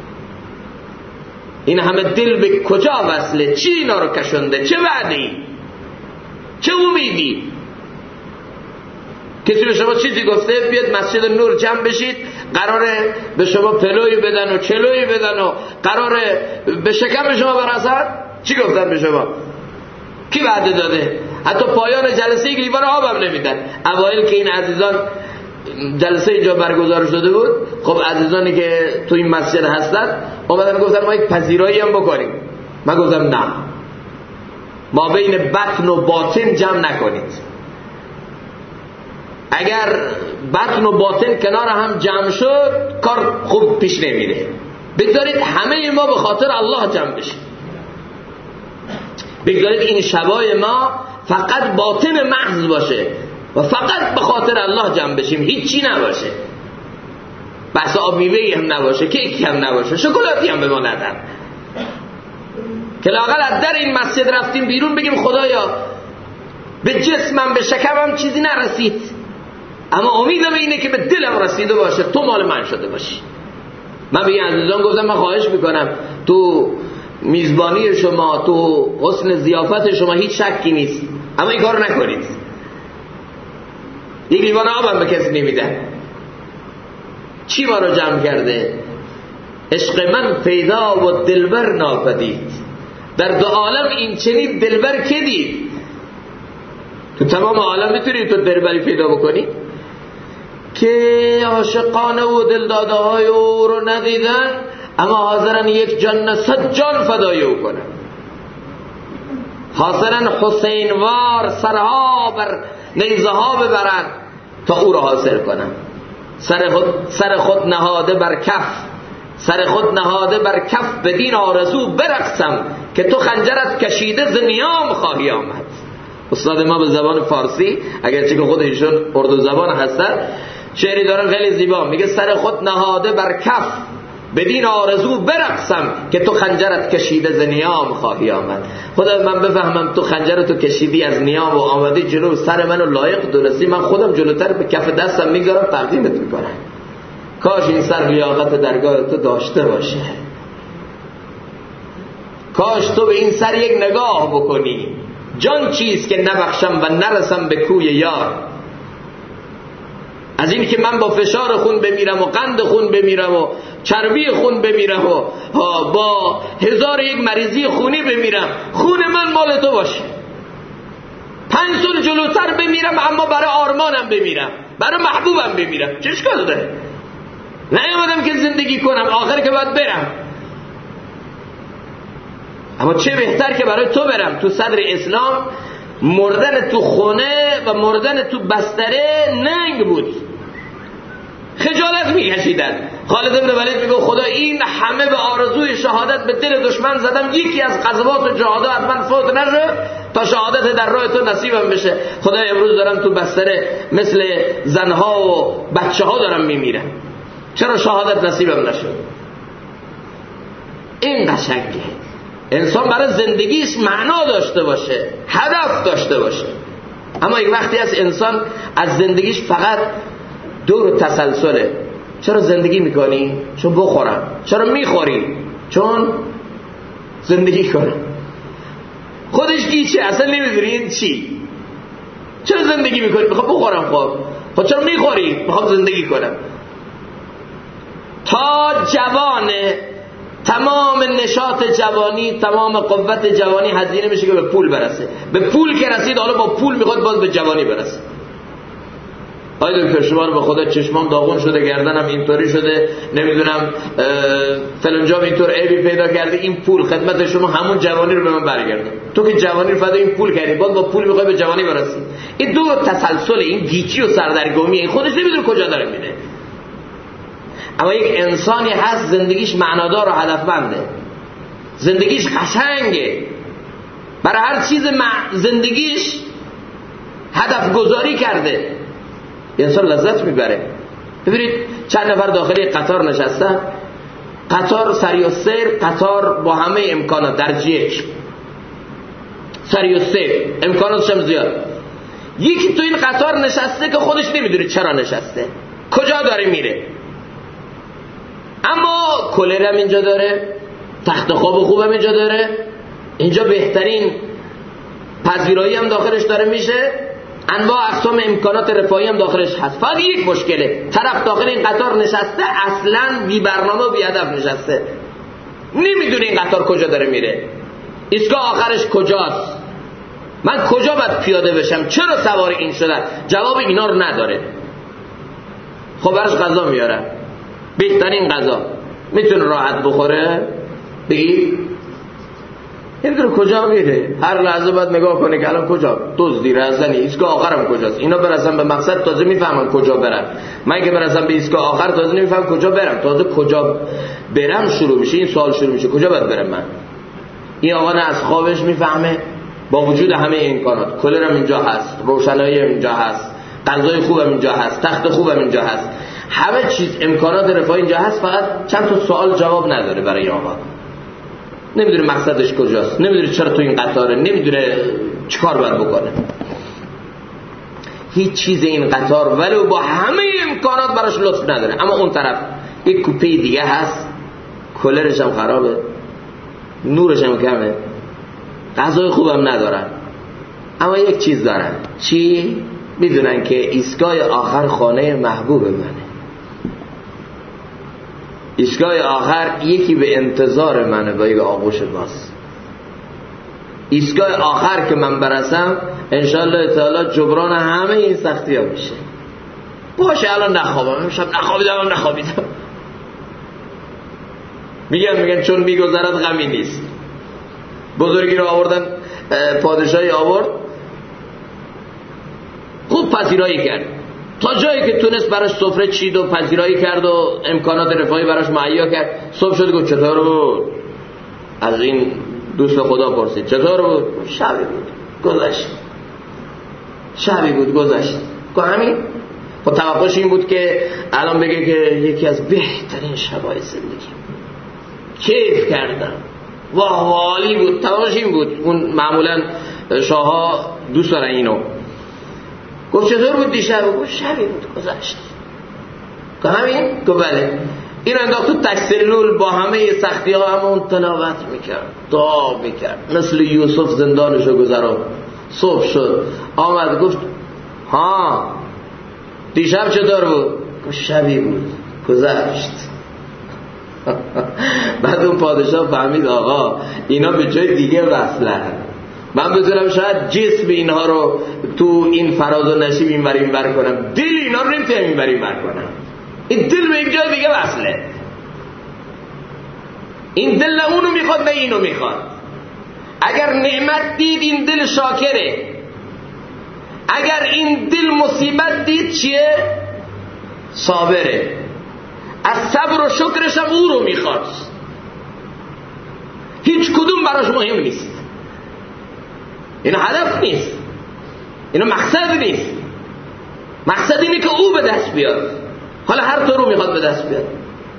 این همه دل به کجا وصله؟ چی اینا رو کشنده؟ چه وعدی؟ چه امیدی؟ کسی به شما چیزی گفته بیاد مسجد نور جمع بشید قراره به شما پلوی بدن و چلوی بدن و قراره به شکم شما برسن؟ چی گفتن به شما؟ کی وعده داده؟ حتی پایان جلسه یک لیوان آبم نمیدن. اوایل که این عزیزان جلسه اینجا برگزار شده بود، خب عزیزانی که تو این مسجد هستن اومدن گفتن ما یک پذیرایی هم بکنیم. من گفتم نه، ما بین بطن و باطن جمع نکنید. اگر بطن و باطن کنار هم جمع شد کار خوب پیش نمیره. بگذارید همه ما به خاطر الله جمع بشیم. بگذارید این شبای ما فقط باطن محض باشه و فقط به خاطر الله جمع بشیم، هیچی نباشه. بحث آب میوه‌ای هم نباشه، کیکی هم نباشه، شکلاتی هم به ما ندن، که لااقل از در این مسجد رفتیم بیرون بگیم خدایا به جسمم به شکمم چیزی نرسید اما امیدم اینه که به دلم رسیده باشه، تو مال من شده باشی. من به این عزیزان گفتم من خواهش میکنم تو میزبانی شما، تو حسن ضیافت شما هیچ شکی نیست اما این کارو نکنید. یک لیوان آبم به کسی نمیدن. چی ما رو جمع کرده؟ عشق من پیدا و دلبر ناپدید. در دو عالم این چنین دلبر که دید؟ تو تمام عالم میتونی تو دلبری پیدا بکنی که عاشقانه و دلداده های او رو ندیدن اما حاضرن یک جان 100 جان فدای او کنن، حاضرن حسینوار سرها بر نیزه ها ببرن تا او را حاصل کنن. سر خود نهاده بر کف، سر خود نهاده بر کف بدین آرزو برقصم که تو خنجرت کشیده ز نیام خواهی آمد. استاد ما به زبان فارسی اگرچه که خود ایشون اردو زبان هستن شعری دارن خیلی زیبا، میگه سر خود نهاده بر کف بدین آرزو برقصم که تو خنجرت کشیده ز نیام خواهی آمد. خدا من بفهمم تو خنجرتو کشیدی از نیام و آمدی جلو سر منو لایق درستی، من خودم جلوتر به کف دستم میگذارم تقدیمت میکنم. کاش این سر لیاقت درگاه تو داشته باشه، کاش تو به این سر یک نگاه بکنی. جان چیست که نبخشم و نرسم به کوی یار؟ از این که من با فشار خون بمیرم و قند خون بمیرم و چربی خون بمیرم و با 1001 مریضی خونی بمیرم، خون من مال تو باشه. 5 سال جلوتر بمیرم اما برای آرمانم بمیرم، برای محبوبم بمیرم، چه اشکال داره؟ نیومدم که زندگی کنم آخر که باید برم، اما چه بهتر که برای تو برم. تو صدر اسلام مردن تو خونه و مردن تو بستره ننگ بود، خجالت میکشیدن. خالد بن ولید میگه خدا این همه به آرزوی شهادت به دل دشمن زدم، یکی از غزوات و جهادها از من فوت نشه تا شهادت در راه تو نصیبم بشه. خدا امروز دارم تو بستره مثل زنها و بچه ها دارم میمیرم، چرا شهادت نصیبم نشد؟ این قشنگه انسان برای زندگیش معنا داشته باشه، هدف داشته باشه. اما یک وقتی از انسان از زندگیش فقط دور و تسلسله، چرا زندگی میکنی؟ چون بخورم. چرا میخوری؟ چون زندگی کنم. خودش گیچه، اصلا نمیدونی این چی. چرا زندگی میکنی؟ میخوام بخورم. خب چرا میخوری؟ میخوام زندگی کنم. تا جوانه تمام نشاط جوانی، تمام قوت جوانی هزینه میشه که به پول برسه. به پول که رسید حالا با پول میخواد باز به جوانی برسه. آیا دکتر شما رو به خدا چشمام داغون شده، گردنم اینطوری شده، نمیدونم فلانجام اینطور عیبی پیدا کرده، این پول خدمت شما همون جوانی رو به من برگردون. تو که جوانی رو فدا این پول کردی، باز با پول میخوای به جوانی برسی. این دو تسلسل، این گیجی و سردرگمی، این خودش نمیدونه کجا داره میره. اما یک انسانی هست زندگیش معنادار و هدفمنده، زندگیش قشنگه، برای هر چیز زندگیش هدف گذاری کرده، انسان لذت میبره. ببینید چند نفر داخل قطار نشستن، قطار سری و سیر، قطار با همه امکانات درجه سری و سیر، امکاناتش هم زیاد. یکی تو این قطار نشسته که خودش نمیدونه چرا نشسته، کجا داره میره، اما کولر هم اینجا داره، تخت خواب خوب هم اینجا داره، اینجا بهترین پذیرایی هم داخلش داره میشه، انواع اقسام امکانات رفاهی هم داخلش هست. فقط یک مشکله، طرف داخل این قطار نشسته اصلا بی برنامه و بی هدف نشسته، نمیدونه این قطار کجا داره میره، ایستگاه آخرش کجاست، من کجا باید پیاده بشم، چرا سوار این شدم، جواب اینا رو نداره. خب براش غذا میارن، بهترین غذا، میتونه راحت بخوره؟ بگی نمیدونه کجا میره، هر لحظه باید نگاه کنه که الان کجا دزدی رزنی، ایستگاه آخرم کجاست، اینا برسن به مقصد تازه میفهمم کجا برم، من که برسم به ایستگاه آخر تازه نمیفهم کجا برم، تازه کجا برم شروع میشه، این سوال شروع میشه کجا باید برم من. این آقا نه از خوابش میفهمه، با وجود همه امکانات، کولرم اینجا هست، روشنایی اینجا هست، غذای خوبم اینجا هست، تخت خوبم اینجا هست، همه چیز امکانات رفاهی اینجا هست، فقط چند تا سوال جواب نداره برای آقا. نمیدونه مقصدش کجاست، نمیدونه چرا تو این قطاره، نمیدونه چیکار باید بکنه. هیچ چیز این قطار ولو با همه امکانات براش لطف نداره. اما اون طرف یک کوپه دیگه هست، کولرش هم خرابه، نورش هم کمه، غذای خوبم ندارن، اما یک چیز دارن. چی؟ میدونن که ایستگاه آخر خانه محبوب منه، ایستگاه آخر یکی به انتظار منه با یک آغوش باز، ایستگاه آخر که من برسم انشالله تعالی جبران همه این سختی ها میشه. باشه الان نخوابم، امشب نخوابیدم. میگن چون میگذرد غمی نیست. بزرگی رو آوردن، پادشاهی آورد، خوب پذیرایی کرد، تا جایی که تونست براش سفره چید و پذیرایی کرد و امکانات رفاهی براش مهیا کرد. صبح شد گفت چطور بود؟ از این دوست خدا پرسید چطور بود؟ شبی بود گذشت. شبی بود گذشت. گفت همین؟ خب توقعش این بود که الان بگه که یکی از بهترین شبای زندگی، کیف کردم، واه والی بود. توقعش این بود. اون معمولا شاه‌ها دوست دارن اینو. گفت چطور بود دیشب؟ گفت شبی بود گذشت. گفت همین؟ گفت بله. این انداخت تو تکسلول، با همه سختی ها همون تلاوت میکرد، دعا میکرد، مثل یوسف زندانشو گذران. صبح شد آمد گفت ها دیشب چطور بود؟ گفت شبی بود گذشت. بعد اون پادشاه فهمید آقا اینا به جای دیگه وصلن، من بتونم شاید جسم اینها رو تو این فراز و نشیب این بر کنم، دل اینا رو نمیتونم این بر کنم. این دل به یک جای دیگه وصله، این دل نه اونو میخواد نه اینو میخواد. اگر نعمت دید این دل شاکره، اگر این دل مصیبت دید چیه؟ صابره. از صبر و شکرش هم او رو میخواد. هیچ کدوم براش مهم نیست، اینا هدف نیست، اینا مقصد نیست. مقصد اینه که او به دست بیاد، حالا هر طور رو میخواد به دست بیاد.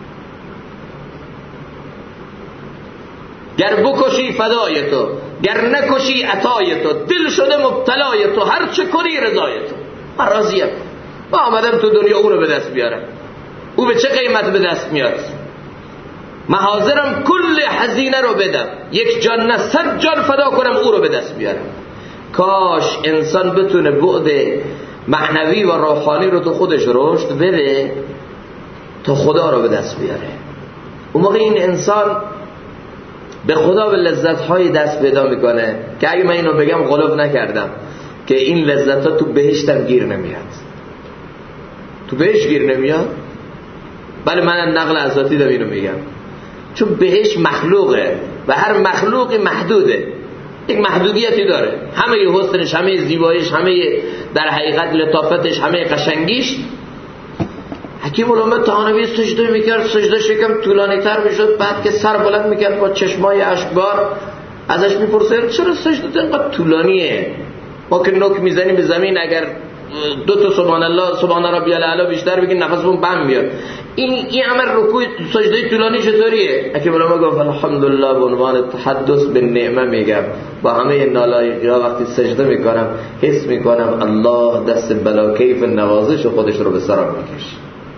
گر بکشی فدای تو، گر نکشی عطای تو، دل شده مبتلای تو، هر چه کنی رضای تو. من راضیم، ما آمدم تو دنیا او رو به دست بیارم. او به چه قیمت به دست میاد؟ من حاضرم کل هزینه رو بدم، یک جان نه 100 جان فدا کنم او رو به دست بیارم. کاش انسان بتونه بعد معنوی و روحانی رو تو خودش رشد بده تا خدا رو به دست بیاره. اون موقع این انسان به خدا به لذت‌های دست پیدا میکنه که اگه من اینو بگم غلط نکردم که این لذت‌ها تو بهشتم گیر نمیاد. تو بهشت گیر نمیاد؟ بله، من نقل اساتیدم اینو میگم، چون بهشت مخلوقه و هر مخلوقی محدوده، یک محدودیتی داره. همه حسنش، همه زیباییش، همه در حقیقت لطافتش، همه قشنگیش. حکیم الامت طحاوی سجده میکرد، سجده شکم طولانی تر میشد، بعد که سر بلند میکرد با چشمای اشکبار ازش میپرسید چرا سجده اینقدر طولانیه؟ ما که نوک میزنیم به زمین، اگر 2 سبحان الله سبحان ربی الاعلی بیشتر بگیم نفسمون بم میاد. این عمل رکوع سجده طولانی چطوریه؟ حکیم الامت گفت الحمدلله به عنوان تحدث به نعمه میگم، با همه نالایی‌ها وقتی سجده میکنم حس میکنم الله دست بلا کیف نوازش خودش رو به سرم میکشه.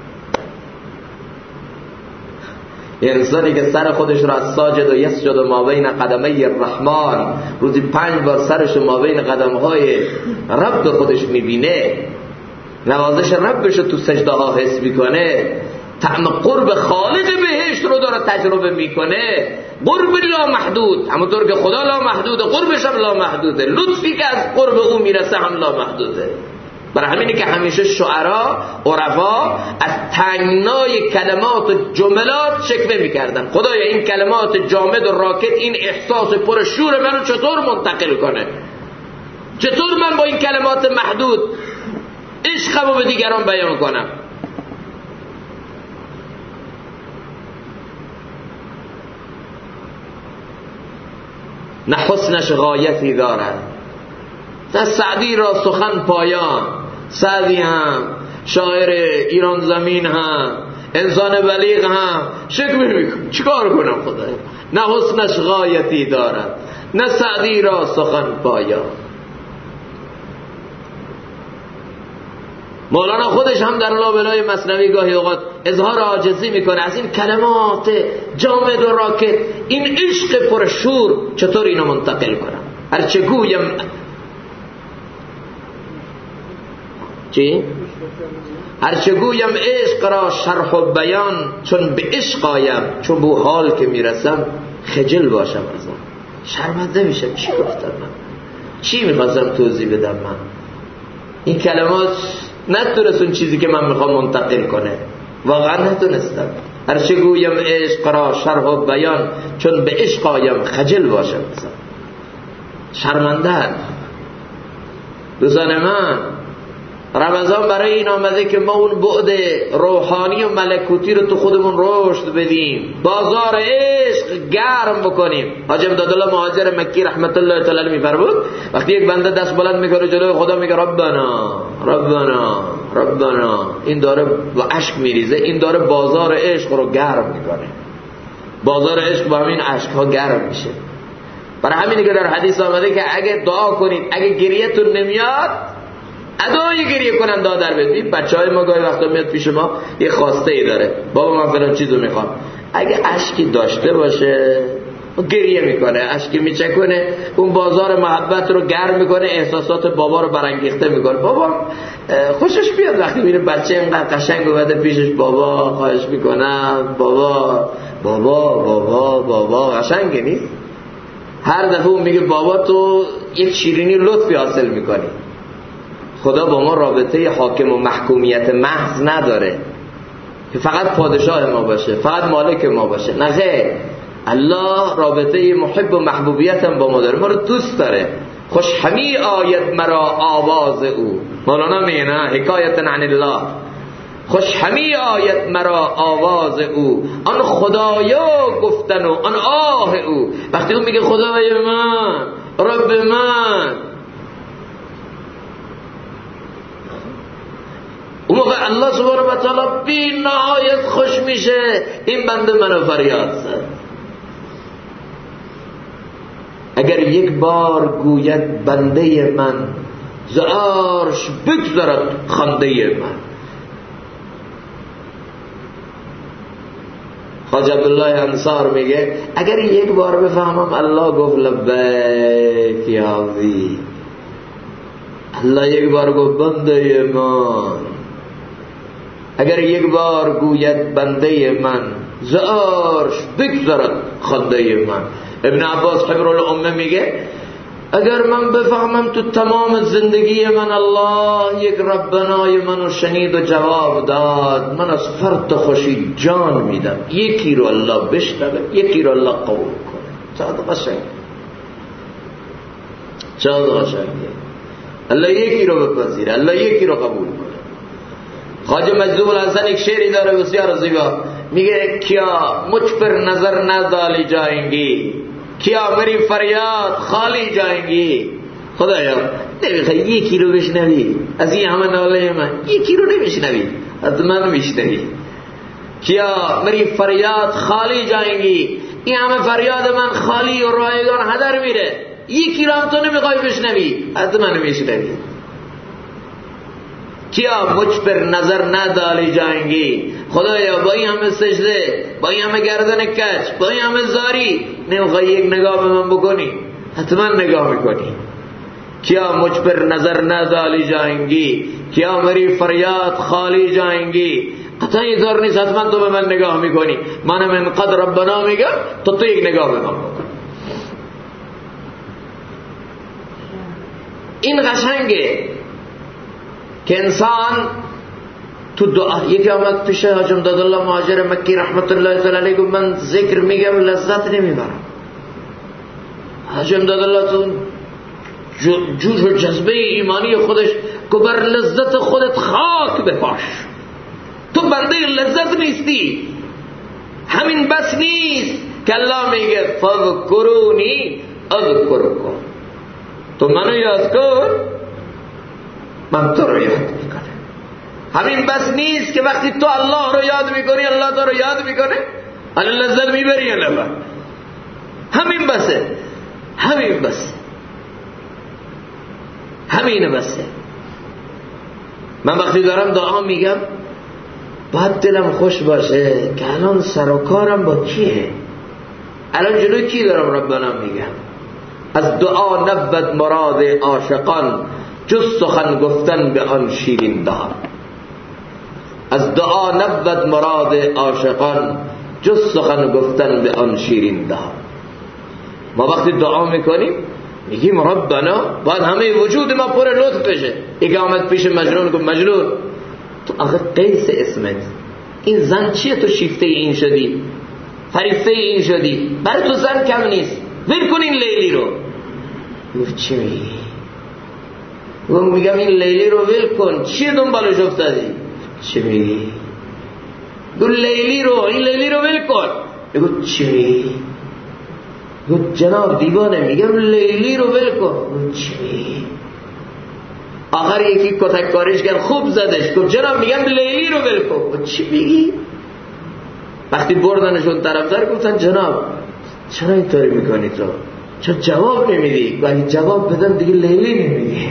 انسانی که سر خودش را از ساجد و یسجد و ما بین قدمی الرحمن روزی 5 بار سرش ما بین قدمهای رب خودش میبینه، نوازش ربش تو سجده ها حس میکنه، طعم قرب خالق بهشت رو داره تجربه میکنه. قرب لا محدود، همونطور که خدا لا محدوده قربش هم لا محدوده، لطفی که از قرب او میرسه هم لا محدوده. برای همینه که همیشه شعرا عرفا از تنگنای کلمات و جملات شکوه میکردن، خدایا این کلمات جامد و راکد این احساس پر شور منو چطور منتقل کنه؟ چطور من با این کلمات محدود عشقمو به دیگران بیان کنم؟ نه حسنش غایتی دارد. سعدی را سخن پایان، سعدی هم شاعر ایران زمین هم انسان بلیغ هم شکوه میکنه، چیکار کنم خدایا؟ نه حسنش غایتی دارد، نه سعدی را سخن پایان. مولانا خودش هم در لابلای مثنوی گاهی اوقات اظهار عاجزی میکنه از این کلمات جامد و راکد، این عشق پرشور چطور اینو منتقل کنم؟ هرچه گویم چی؟ هرچه گویم عشق را شرح و بیان، چون به عشق آیم چون به حال که میرسم خجل باشم ازم، شرمنده میشم. چی گفتم من؟ چی میخواستم توضیح بدم من؟ این کلمات نتونست اون چیزی که من میخوام منتقل کنه، واقعا نتونستم. هرچه گویم عشق را شرح و بیان، چون به عشق آیم خجل باشم ازم، شرمنده. دوستان من، رمضان برای این آمده که ما اون بعد روحانی و ملکوتی رو تو خودمون رشد بدیم، بازار عشق گرم بکنیم. حاجی امدادالله مهاجر مکی رحمت الله تعالی علیه میفرمود وقتی یک بنده دست بلند میکنه جلوی خدا میگه ربنا ربنا ربنا، این داره با اشک میریزه، این داره بازار عشق رو گرم میکنه. بازار عشق با همین اشک ها گرم میشه. برای همینه که در حدیث آمده که اگه دعا کنید اگه گریه‌تون نمیاد ادای گریه کنن دعا در بدید. بچهای ما گاهی وقتا میاد پیش ما یه خواسته ای داره، بابا من فلان چیزو میخوام. اگه اشکی داشته باشه گریه میکنه، اشکی میچکونه، اون بازار محبت رو گرم میکنه، احساسات بابا رو برانگیخته میکنه. بابا خوشش بیاد وقتی میره بچه اینقدر قشنگ اومده پیشش، بابا خواهش میکنم، بابا بابا بابا بابا. قشنگه نیست؟ هر دفعه اون میگه بابا تو یک شیرینی لطفی حاصل میکنی. خدا با ما رابطه حاکم و محکومیت محض نداره که فقط پادشاه ما باشه، فقط مالک ما باشه. نه خیر، الله رابطه محب و محبوبیت هم با ما داره، ما رو دوست داره. خوش همی آید مرا آواز او. مولانا میگه نه، حکایت عن الله، خوش همی آید مرا آواز او، آن خدایا گفتن و آن آه او. وقتی اون میگه خدای من، رب من، اون موقع الله سبحانه و تعالی بی نهایت خوش میشه این بنده منو فریاد زد. اگر یک بار گوید بنده من، ز عرش بگذرد خنده من. حاج عبدالله انصار میگه اگر یک بار بفهمم الله گفت لبیک یا عبدی، الله یک بار گفت بنده من، اگر یک بار گوید بنده من ز عرش بگذرد خنده من. ابن عباس حبر الامه میگه اگر من بفهمم تو تمام زندگی من الله یک ربنای منو شنید و جواب داد، من از فرط خوشی جان میدم. یکی رو الله بشنوه، یکی رو الله قبول کنه. چقدر قشنگه، چقدر قشنگه. الله یکی رو بپذیره، الله یکی رو قبول کنه. خواجه مجذوب الحسن یک شعری داره بسیار زیبا، میگه کیا مجھ پر نظر نہ ڈالی جائیں گی، کیا میری فریاد خالی جائیں گی. خدایا نمیخوای یکی رو بشنوی از این همه ناله من، یکی رو نمیشنوی از من میشنوی. کیا میری فریاد خالی جائیں گی، این همه فریاد من خالی و رایگان هدر میره، یکی رو هم تو نمیخوای بشنوی از من میشنوی. کیا مجھ پر نظر نہ ڈالی جائیں گی، خدایا با این همه سجده، با این همه گردن کج، با این همه زاری نمیخوای یک نگاه به من بکنی؟ حتما نگاه میکنی. کیا مجھ پر نظر نہ ڈالی جائیں گی، کیا میری فریاد خالی جائیں گی. قطعی زار نیست حتما تو به من نگاه میکنی. من قد ربنا میگم تو یک نگاه به من بکن. این قشنگه که انسان تو دعا. یکی آمد پیش حاج امدادالله مهاجر مکی رحمت الله تعالی علیه گفت من ذکر میگم لذت نمیبرم. حاج امدادالله تو جوش و جذبه ایمانی خودش گفت بر لذت خودت خاک بپاش، تو بنده لذت نیستی. همین بس نیست که الله میگه فذکرونی اذکرکم، تو منو یاد کن من تو رو یاد میکنم. همین بس نیست که وقتی تو الله رو یاد میکنی الله تو رو یاد میکنه الان لذت میبری یا نه؟ همین بسه، همین بسه، همین بسه. من وقتی دارم دعا میگم باید دلم خوش باشه که الان سر و کارم با کیه، الان جلوی کی دارم ربنا میگم. از دعا نبود مراد عاشقان جز سخن گفتن به آن شیرین دهان. از دعا نبود مراد عاشقان جز سخن گفتن به آن شیرین دهان. ما وقتی دعا میکنیم میگیم ربنا، باید همه وجود ما پر لطف بشه. یک آمد پیش مجنون گفت مجنون تو آخه قیس اسمت، این زن چیه تو شیفته این شدی، فریفته این شدی، برای تو زن کم نیست، ول کن این لیلی رو. گفت چی میگی؟ گفت میگم این لیلی رو ول کن، چی دنبالش افتادی؟ چی میگی؟ گفت لیلی رو، این لیلی رو ول کن. گفت چی میگی؟ گفت جناب دیوانه، میگم لیلی رو ول کن. گفت چی میگی؟ آخر یکی کتک کارش کرد خوب زدش. گفت جناب میگم لیلی رو ول کن. گفت چی میگی؟ وقتی بردنشون طرفدار گفتن جناب چرا اینطوری میکنی تو؟ چرا جواب نمیدی؟ ولی جواب بدن دیگه لیلی نمیگی.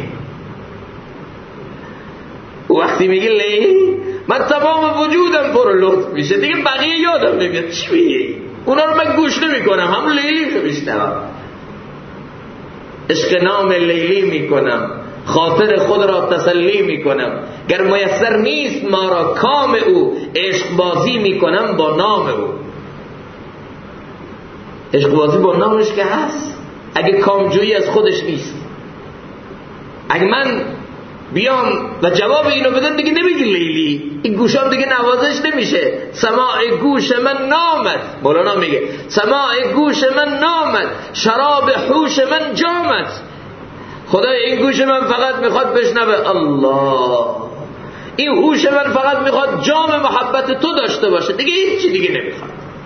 وقتی میگه لیلی من تمام وجودم پر لطف میشه دیگه، بقیه یادم نمیاد چی میگی. اونا رو من گوش نمی کنم، همون لیلی رو میشنوم. عشق نام لیلی میکنم، خاطر خود را تسلی میکنم. گر میسر نیست ما را کام او، عشق بازی میکنم با نام او. عشق بازی با نامش که هست، اگه کامجویی از خودش نیست. اگه من بیام و جواب اینو بدم دیگه نمیگی لیلی، این گوشام دیگه نوازش نمیشه. سماع گوش من نامد، مولانا میگه سماع گوش من نامد، شراب هوش من جامد. خدای این گوش من فقط میخواد بشنوه الله، این هوش من فقط میخواد جام محبت تو داشته باشه، دیگه هیچی دیگه نمیخواد.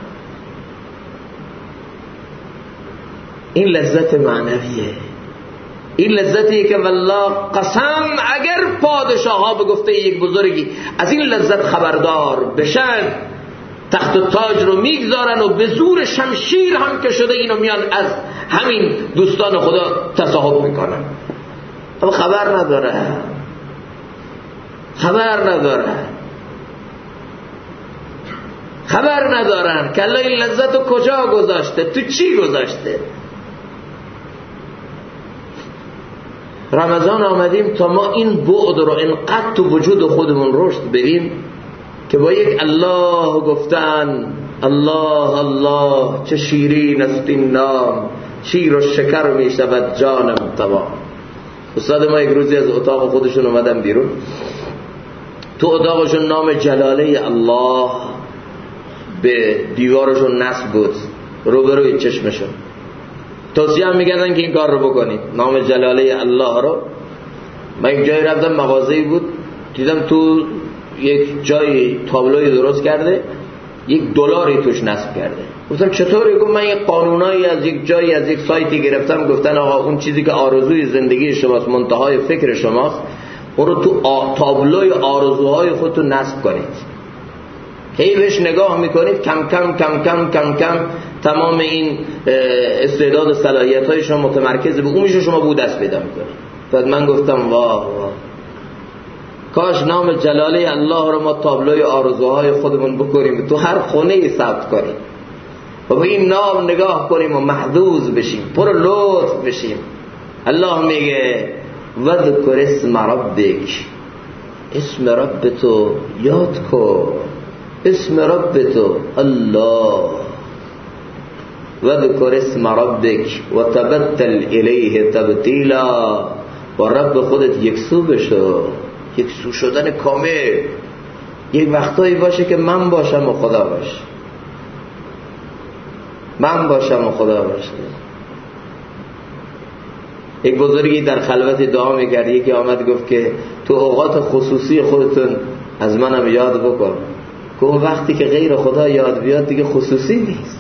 این لذت معنویه، این لذتیه که والله قسم اگر پادشاه ها به گفته یک بزرگی از این لذت خبردار بشن تخت و تاج رو میگذارن و به زور شمشیر هم که شده اینو میان از همین دوستان خدا تصاحب میکنن. اما خبر نداره، خبر نداره. خبر ندارن که الله این لذت رو کجا گذاشته، تو چی گذاشته. رمضان آمدیم تا ما این بعد رو اینقدر تو وجود خودمون رشد بدیم که با یک الله گفتن الله الله چه شیرین است این نام، شیر و شکر می شود جانم تمام. استاد ما یک روزی از اتاق خودشون اومدن بیرون، تو اتاقشون نام جلاله الله به دیوارشون نصب بود روبروی چشمشون. توصیه هم میکردن که این کار رو بکنید، نام جلاله الله رو. من یک جایی رفتم، مغازه‌ای بود، دیدم تو یک جایی تابلوی درست کرده، $1 توش نصب کرده. گفتم چطوری؟ گفت من یک قانونایی از یک جایی از یک سایتی گرفتم، گفتن آقا اون چیزی که آرزوی زندگی شماست، منتهای فکر شماست، اون رو تو تابلوی آرزوهای خودتون نصب کنید. هی بهش نگاه میکنید، کم کم کم کم کم کم تمام این استعداد و صلاحیت های شما متمرکز به اون میشه، شما بود دست پیدا میکنید. بعد من گفتم واه کاش نام جلاله الله رو ما تابلوی آرزوهای خودمون بکنیم، تو هر خونه ای ثبت کنیم و به این نام نگاه کنیم و محظوظ بشیم، پر لطف بشیم. الله میگه وذکر اسم ربک، اسم رب تو یاد کن، اسم رب تو الله، وذکر اسم ربک و تبتل الیه تبتیلا، و رب خودت یکسو بشو، یکسو شدن کامل. یک وقتایی باشه که من باشم و خدا باشه، من باشم و خدا باشه. یک بزرگی در خلوت دعا میکرد، یکی آمد گفت که تو اوقات خصوصی خودتون از منم یاد بکن، که اون وقتی که غیر خدا یاد بیاد دیگه خصوصی نیست.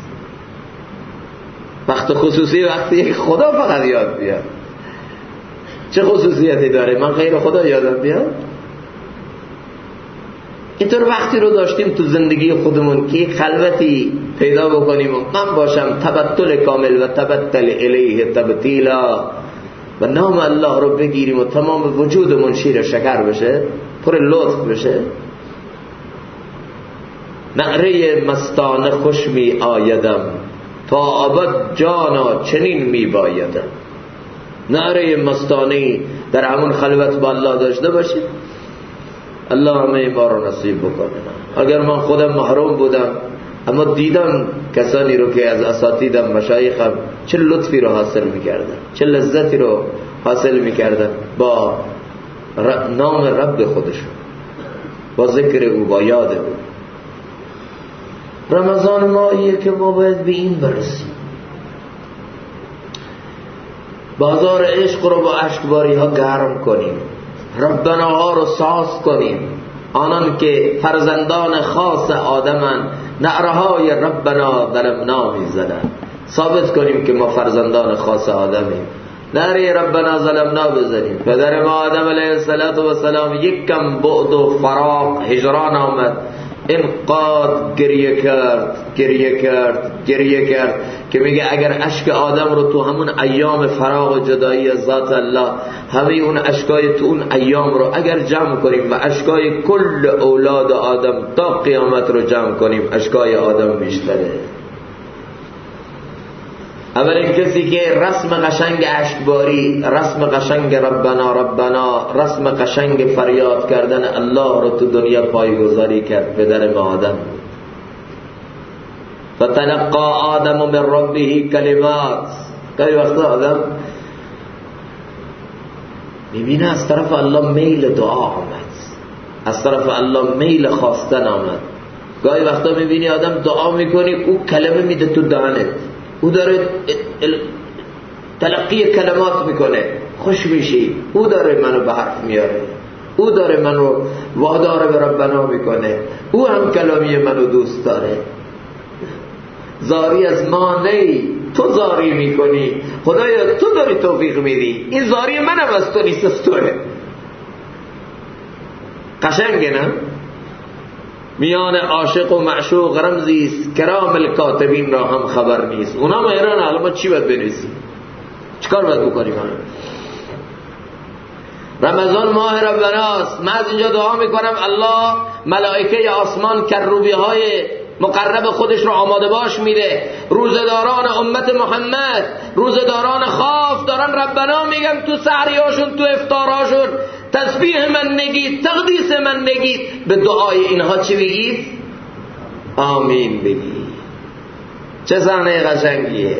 وقت خصوصی وقتی یک خدا فقط یاد بیاد. چه خصوصیتی داره؟ من غیر خدا یادم بیاد؟ اینطور وقتی رو داشتیم تو زندگی خودمون که یک خلوتی پیدا بکنیم و من باشم، تبتل کامل و تبتل الیه تبتیلا، و نام الله رو بگیریم و تمام وجودمون شیر شکر بشه، پر لطف بشه. نعره مستانه خوش می آیدم، تا ابد جانا چنین می بایدم. نعره مستانه در همون خلوت با الله داشته باشیم. الله همه ما رو نصیب بکنه. اگر من خودم محروم بودم اما دیدم کسانی رو که از اساتیدم مشایخم چه لطفی رو حاصل میکردن، چه لذتی رو حاصل میکردن با نام رب خودشون، با ذکر او، با یاد او. رمضان ماییه که ما باید به این برسیم، بازار عشق رو با اشکباری ها گرم کنیم، ربنا ها رو ساز کنیم. آنان که فرزندان خاص آدمن نعره های ربنا ظلمنا میزنن، ثابت کنیم که ما فرزندان خاص آدمیم. نعره ربنا ظلمنا بزنیم. پدر ما آدم علیه السلام یک کم بعد و فراق هجران آمد، اینقدر گریه کرد که میگه اگر اشک آدم رو تو همون ایام فراق و جدایی از ذات الله، همه اون اشکای تو اون ایام رو اگر جمع کنیم و اشکای کل اولاد آدم تا قیامت رو جمع کنیم، اشکای آدم بیشتره. اولین کسی که رسم قشنگ اشکباری، رسم قشنگ ربنا ربنا، رسم قشنگ فریاد کردن الله رو تو دنیا پایگذاری کرد، پدر ما آدم. فتلقا آدم من ربه کلمات. گاهی وقتا آدم میبینه از طرف الله میل دعا آمد، از طرف الله میل خواستن آمد. گاهی وقتا میبینی آدم دعا میکنی، او کلمه میده تو دهنت، او داره تلقی کلمات میکنه، خوش میشی، او داره منو به حرف میاره، او داره منو وادار به ربنا میکنه، او هم کلامی منو دوست داره. زاری از ما نی، تو زاری میکنی، خدایا تو داری توفیق میدی، این زاری منم از تو نیست، از توه. قشنگه نه؟ میان عاشق و معشوق رمزیست، کرام الکاتبین را هم خبر نیست. اونا ما ایران حالا ما چی باید بنویسیم، چیکار باید بکنیم؟ رمضان ماه ربناست. من از اینجا دعا میکنم الله ملائکه آسمان کروبی های مقرب خودش رو آماده باش میده. روزداران امت محمد، روزداران خاف دارن ربنا میگن تو سحریاشون، تو افطاراشون تسبیح من نگید، تقدیس من نگید، به دعای اینها چی بگید؟ آمین بگید. چه صحنه قشنگیه.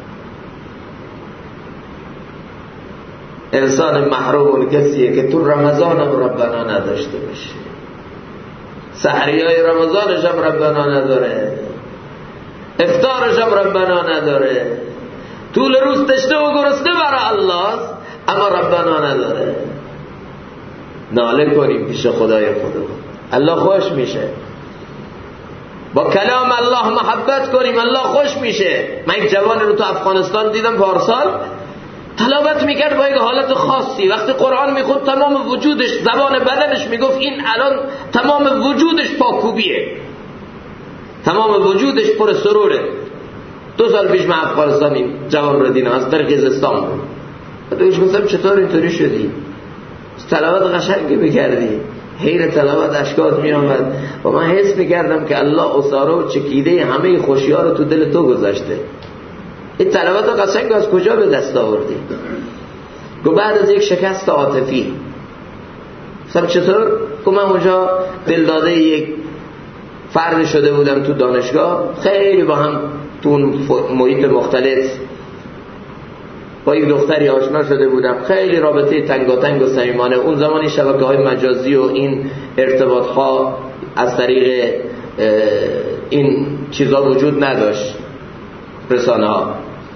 انسان محروم کسیه که تو رمضان هم ربنا نداشته باشه، سحریای رمضانش هم ربنا نداره، افطارش هم ربنا نداره، طول روز تشنه و گرسنه برای الله اما ربنا نداره. ناله کنیم پیش خدای خدا، الله خوش میشه. با کلام الله محبت کنیم، الله خوش میشه. من یک جوان رو تو افغانستان دیدم پارسال تلاوت میکرد با یک حالت خاصی. وقتی قرآن میخوند تمام وجودش، زبان بدنش میگفت این الان تمام وجودش پاکوبیه، تمام وجودش پر سروره. 2 سال پیش من افغانستان این جوان رو دیدم، از قرقیزستان بود. دوش گفتم چطور اینطوری شدی؟ تلاوت قشنگی میکردی، حیر تلاوت اشکات میامد و من حس میکردم که الله اساره و چکیده همه خوشی ها رو تو دل تو گذاشته. این تلاوت قشنگ از کجا به دست آوردی؟ گو بعد از یک شکست عاطفی. سب چطور؟ گو من اونجا دلداده یک فرد شده بودم تو دانشگاه، خیلی با هم تو اون محیط مختلط با یک دختری آشنا شده بودم، خیلی رابطه تنگاتنگ و صمیمانه. اون زمان این شبکه‌های مجازی و این ارتباط‌ها از طریق این چیزا وجود نداشت، رسانه‌ها.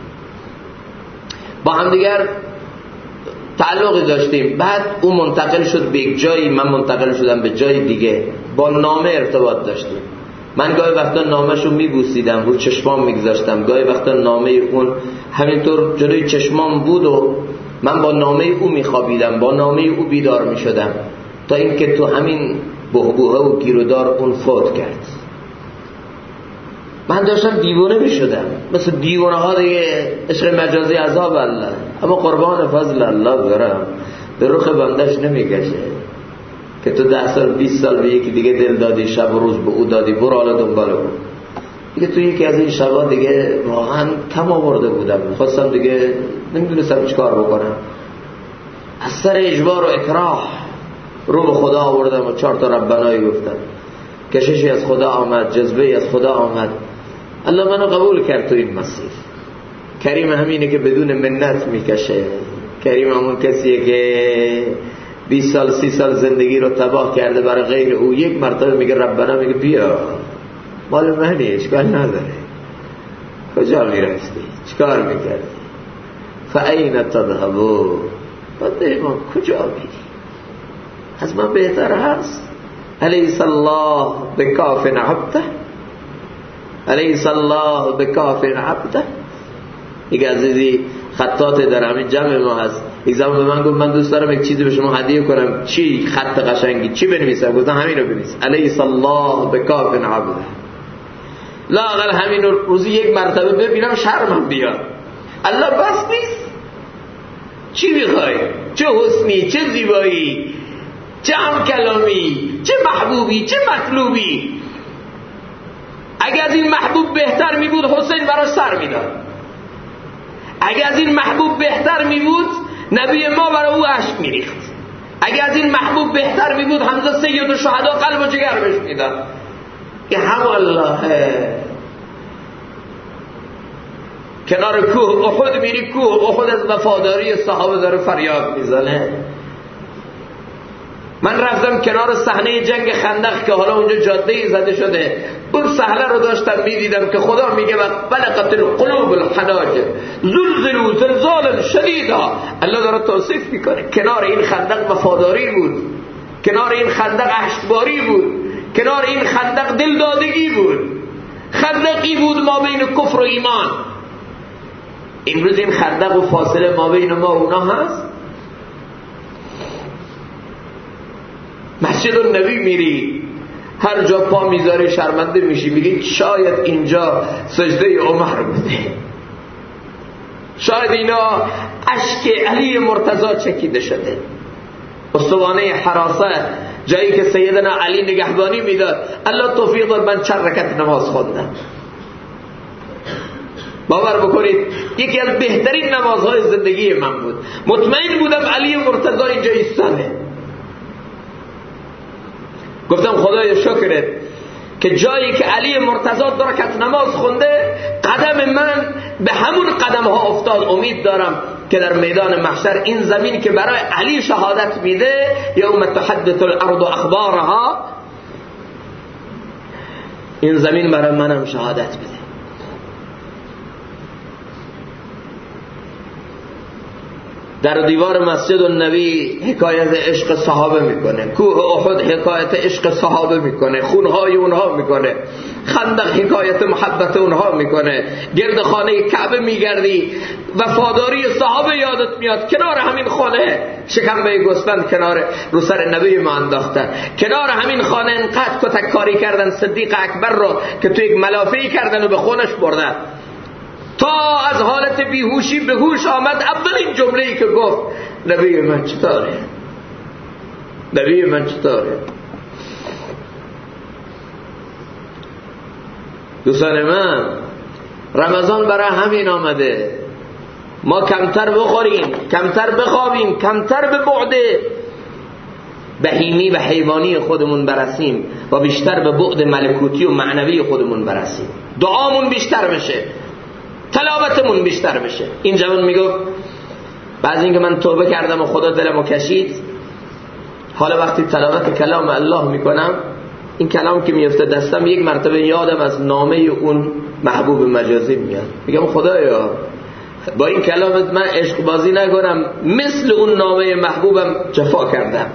با هم دیگر تعلقی داشتیم. بعد اون منتقل شد به یک جایی، من منتقل شدم به جای دیگه. با نامه ارتباط داشتیم. من گاهی وقتا نامه‌شو میبوسیدم، رو چشمام میگذاشتم، گاهی وقتا نامه اون همینطور جلوی چشمام بود و من با نامه او میخوابیدم، با نامه او بیدار میشدم، تا اینکه تو همین بحبوحه و گیرودار اون فوت کرد. من داشتم دیوانه میشدم، مثل دیوانه ها دیگه. عشق مجازی عذاب الله، اما قربان فضل الله برم، به رخ بندش نمیگشه که تو 10 سال 20 سال به یکی دیگه دل دادی، شب و روز به او دادی، برو حالا دنبال کن دیگه. تو یکی از این شبا دیگه واقعا کم آورده بودم، خواستم دیگه نمیدونستم چیکار بکنم. از سر اجبار و اکراه رو به خدا آوردم و 4 تا ربنایی گفتم. کششی از خدا آمد، جذبه از خدا آمد. الله منو قبول کرد تو این مسیر. کریم همینه که بدون منت میکشه. کریم همون کسیه که 20 سال 30 سال زندگی رو تباه کرده برای غیر او، یک مرتبه میگه ربنا، میگه بیا مال منی، اشکال نداره. کجا میرفتی؟ چیکار میکردی؟ فاین تذهبون؟ بنده من کجا میری؟ از من بهتر هست؟ الیس الله بکاف عبده؟ الیس الله بکاف عبده؟ یک عزیزی خطاط در همین جمع ما هست، یک زمان به من گفت من دوست دارم یک چیزی به شما هدیه کنم، چی خط قشنگی چی بنویسم؟ گفتم همین رو بنویس، الیس الله بکاف عبده. لااقل همین رو روزی یک مرتبه ببینم شرمم بیاد. الله بس نیست؟ چی میخوای؟ چه حسنی، چه زیبایی، چه هم کلامی، چه محبوبی، چه مطلوبی. اگه از این محبوب بهتر می بود حسین براش سر میداد. اگه از این محبوب بهتر می بود نبی ما برای او اشک میریخت. اگه از این محبوب بهتر می بود حمزه سید الشهدا قلب و جگر بهش میداد. که هم الله کنار کوه احد میری، کوه احد از وفاداری صحابه داره فریاد میزنه. من رفتم کنار صحنه جنگ خندق که حالا اونجا جاده زده شده، اون صحنه رو داشتم میدیدم که خدا میگه بلغت القلوب الحناجر زلزلوا زلزالا شدیدا. الله داره توصیف میکنه کنار این خندق وفاداری بود، کنار این خندق اشکباری بود، کنار این خندق دلدادگی بود. خندقی بود ما بین کفر و ایمان. امروز این خندق و فاصله ما بین ما و اونا هست. مسجد النبی میری، هر جا پا میذاری شرمنده میشی، میگی شاید اینجا سجده عمر بوده، شاید اینا اشک علی مرتضی چکیده شده. استوانه حراسه جایی که سیدنا علی نگهبانی میداد، الله توفیق داد من چند رکعت نماز خوندم. باور بکنید یکی از بهترین نمازهای زندگی من بود. مطمئن بودم علی مرتضی اینجا ایستاده. گفتم خدای شکرت که جایی که علی مرتضی 2 رکعت نماز خونده قدم من به همون قدم ها افتاد. امید دارم که در میدان محشر این زمین که برای علی شهادت میده، یوم تحدث الارض اخبارها، این زمین برای منم شهادت بده. در دیوار مسجد النبی حکایت عشق صحابه میکنه، کوه احد حکایت عشق صحابه میکنه، خونهای اونها میکنه، خندق حکایت محبت اونها میکنه، گرد خانه کعبه میگردی وفاداری صحابه یادت میاد. کنار همین خانه شکمبه گوسفند کنار رو سر نبی ما انداختن، کنار همین خانه انقدر کتک کاری کردن صدیق اکبر رو که تو یک ملافه‌ای کردن و به خونش بردن، تا از حالت بیهوشی به هوش آمد. اولین جمله‌ای که گفت نبی من چطوره، نبی من چطوره. دوستان من، رمضان برای همین آمده ما کمتر بخوریم، کمتر بخوابیم، کمتر به بعد بهیمی و حیوانی خودمون برسیم و بیشتر به بعد ملکوتی و معنوی خودمون برسیم. دعامون بیشتر بشه، تلاوتمون بیشتر بشه. این جوان میگفت بعد اینکه من توبه کردم و خدا دلمو کشید، حالا وقتی تلاوت کلام الله میکنم، این کلام که میفته دستم، یک مرتبه یادم از نامه اون محبوب مجازی میاد. میگم خدایا با این کلامت من عشق بازی نکنم، مثل اون نامه محبوبم جفا کردم.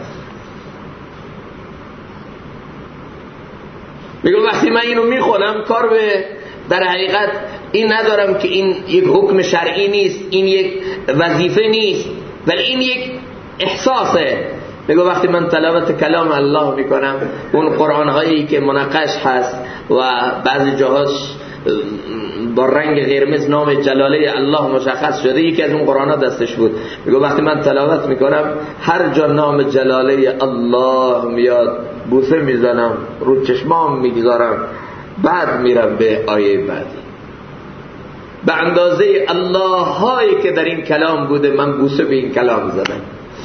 میگم وقتی من اینو میخونم کار به در حقیقت این ندارم که این یک حکم شرعی نیست، این یک وظیفه نیست، ولی این یک احساسه. میگه وقتی من تلاوت کلام الله میکنم، اون قرآن هایی که منقش هست و بعضی جاهاش با رنگ قرمز نام جلاله الله مشخص شده، یکی از اون قرآن ها دستش بود. میگه وقتی من تلاوت میکنم هر جا نام جلاله الله میاد بوسه میزنم، رو چشمام میگذارم، بعد میرم به آیه بعدی. به اندازه الله هایی که در این کلام بوده من بوسه به این کلام زدم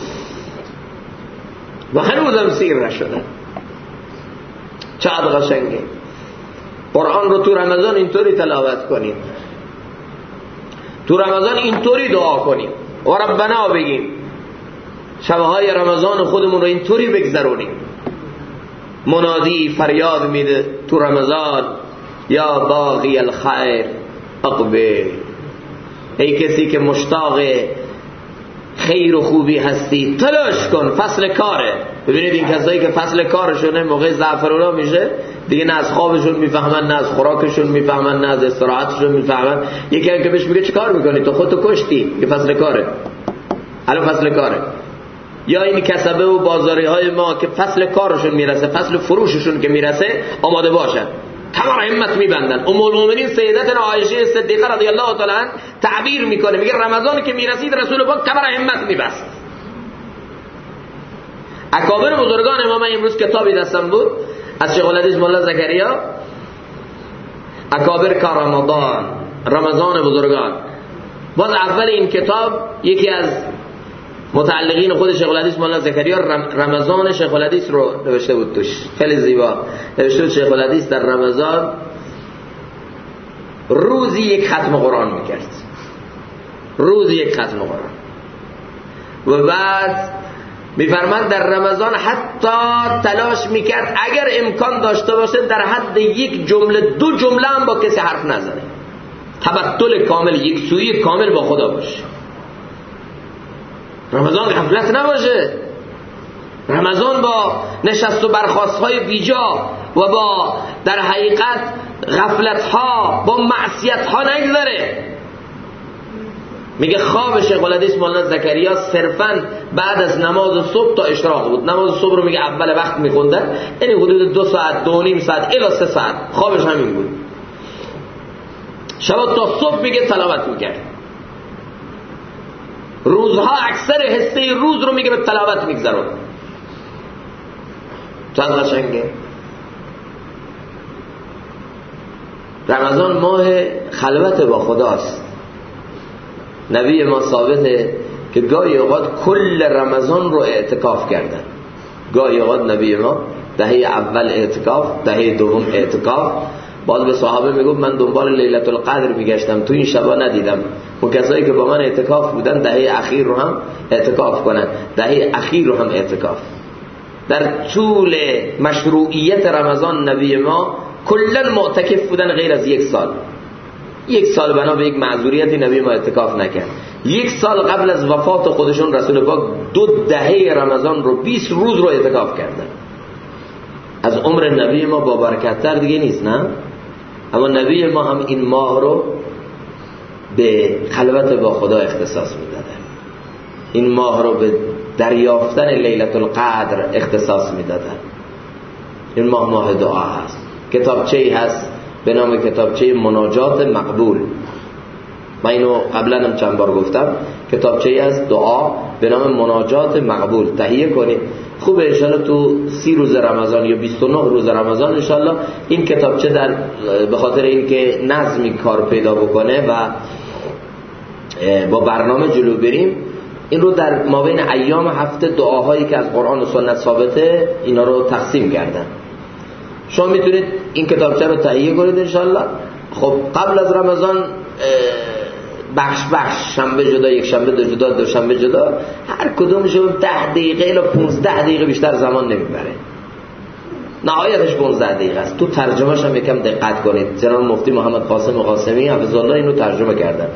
و هنوزم سیر نشدم. چقدر قشنگه. قرآن رو تو رمضان اینطوری تلاوت کنیم، تو رمضان اینطوری دعا کنیم و ربنا بگیم، شبهای رمضان خودمون رو اینطوری بگذرونیم. منادی فریاد میده تو رمضان، یا باغی الخیر اقبل، ای کسی که مشتاق خیر و خوبی هستی تلاش کن، فصل کاره. ببینید این کسایی که فصل کارشونه موقع زعفران‌ها میشه دیگه، نه از خوابشون میفهمن، نه از خوراکشون میفهمن، نه از استراحتشون میفهمن. یکی هم که بهش میگه چه کار میکنی تو، خودتو کشتی، که فصل کاره، الان فصل کاره. یا این کسبه و بازاری های ما که فصل کارشون میرسه، فصل فروششون که میرسه، آماده باشن، کمر همت میبندن. ام المؤمنین سیدتنا عایشه صدیقه رضی الله تعالی عنها تعبیر میکنه، میگه رمضان که میرسید رسول پاک کمر همت میبست. اکابر بزرگان امام، امروز کتابی دستم بود از شیخ الحدیث مولا زکریا، اکابر کا رمضان، رمضان بزرگان. باز اول این کتاب یکی از متعلقین خود شیخ الحدیث مولا زکریا رمضان شیخ الحدیث رو نوشته بود توش، خیلی زیبا نوشته بود. شیخ الحدیث در رمضان روزی یک ختم قرآن میکرد، روزی یک ختم قرآن. و بعد میفرماند در رمضان حتی تلاش میکرد اگر امکان داشته باشه در حد یک جمله 2 جمله هم با کسی حرف نزنه، تبتل کامل، یک سویی کامل با خدا باشه. رمضان غفلت نباشه، رمضان با نشست و برخاست های بیجا و با در حقیقت غفلت ها با معصیت ها نگذره. میگه خواب شیخ الحدیث مولانا زکریا صرفا بعد از نماز صبح تا اشراق بود. نماز صبح رو میگه اول وقت میخوندن، یعنی حدود 2 ساعت 2.5 ساعت الی 3 ساعت خوابش همین بود. شب تا صبح میگه تلاوت میکرد. روزها اکثر حصه روز رو میگه به تلاوت میگذرون. چند قشنگه. رمضان ماه خلوت با خداست. نبی ما ثابته که گاهی اوقات کل رمضان رو اعتکاف کردن. گاهی اوقات نبی ما دهه اول اعتکاف، دهه دوم اعتکاف. بعد به صحابه میگفت من دنبال لیلة القدر میگشتم، تو این شبا ندیدم. و کسایی که با من اعتکاف بودن دهه اخیر رو هم اعتکاف کنن، دهه اخیر رو هم اعتکاف. در طول مشروعیت رمضان نبی ما کلا معتکف بودن غیر از یک سال. یک سال بنا به یک معذوریتی نبی ما اعتکاف نکرد. یک سال قبل از وفات خودشون رسول پاک 2 دهه رمضان رو 20 روز رو اعتکاف کردن. از عمر نبی ما با برکت‌تر دیگه نیست، نه؟ اما نبی ما هم این ماه رو به خلوت با خدا اختصاص میدادن. این ماه رو به دریافتن لیلة القدر اختصاص میدادن. این ماه دعا هست. کتابچه‌ای هست به نام کتابچه مناجات مقبول. من اینو قبلا هم چند بار گفتم. کتابچه‌ای از دعا به نام مناجات مقبول تهیه کنید. خوبه انشالله تو 30 روز رمضان یا 29 روز رمضان انشالله این کتابچه به خاطر اینکه نظمی کار پیدا بکنه و با برنامه جلو بریم، این رو در مابین ایام هفته دعاهایی که از قرآن و سنت ثابته اینا رو تقسیم کردن. شما میتونید این کتابچه رو تهیه کنید انشالله. خب قبل از رمضان بخش شنبه جدا، یک شنبه جدا، دو شنبه جدا، هر کدومشون 10 دقیقه الی 15 دقیقه بیشتر زمان نمیبره. نهایتش 15 دقیقه است. تو ترجمه‌اش هم یکم دقت کنید. جناب مفتی محمد قاسم قاسمی حفظه الله اینو ترجمه کردن.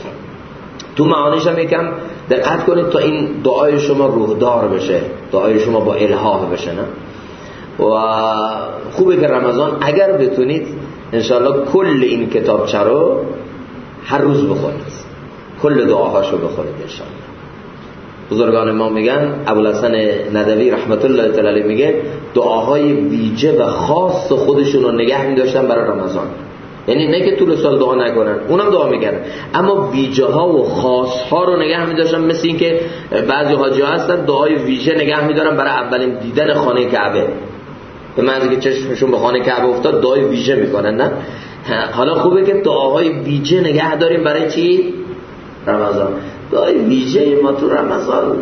تو معانیش هم یکم دقت کنید تا این دعای شما روحدار بشه، دعای شما با الهام بشه، نه؟ و خوبه که رمضان اگر بتونید انشاءالله کل این کتابچه رو هر روز بخونید، کل دعاهاشو بخونید انشاءالله. بزرگان ما میگن، ابوالحسن ندوی رحمت الله تعالی علیه میگه دعاهای ویژه و خاص خودشون رو نگه می‌داشتن برای رمضان. یعنی نه که طول سال دعا نکنن، اونم دعا میکردن، اما ویژه ها و خاص ها رو نگه می‌داشتن. مثل این که بعضی حاجی ها هستن دعای ویژه نگه می‌دارن برای اولین دیدن خانه کعبه. به معنی که چشمشون به خانه کعبه افتاد دعای ویژه میکنن، نه؟ حالا خوبه که دعاهای ویژه نگه داریم برای چی؟ رمضان. دعای ویژه ما تو رمضان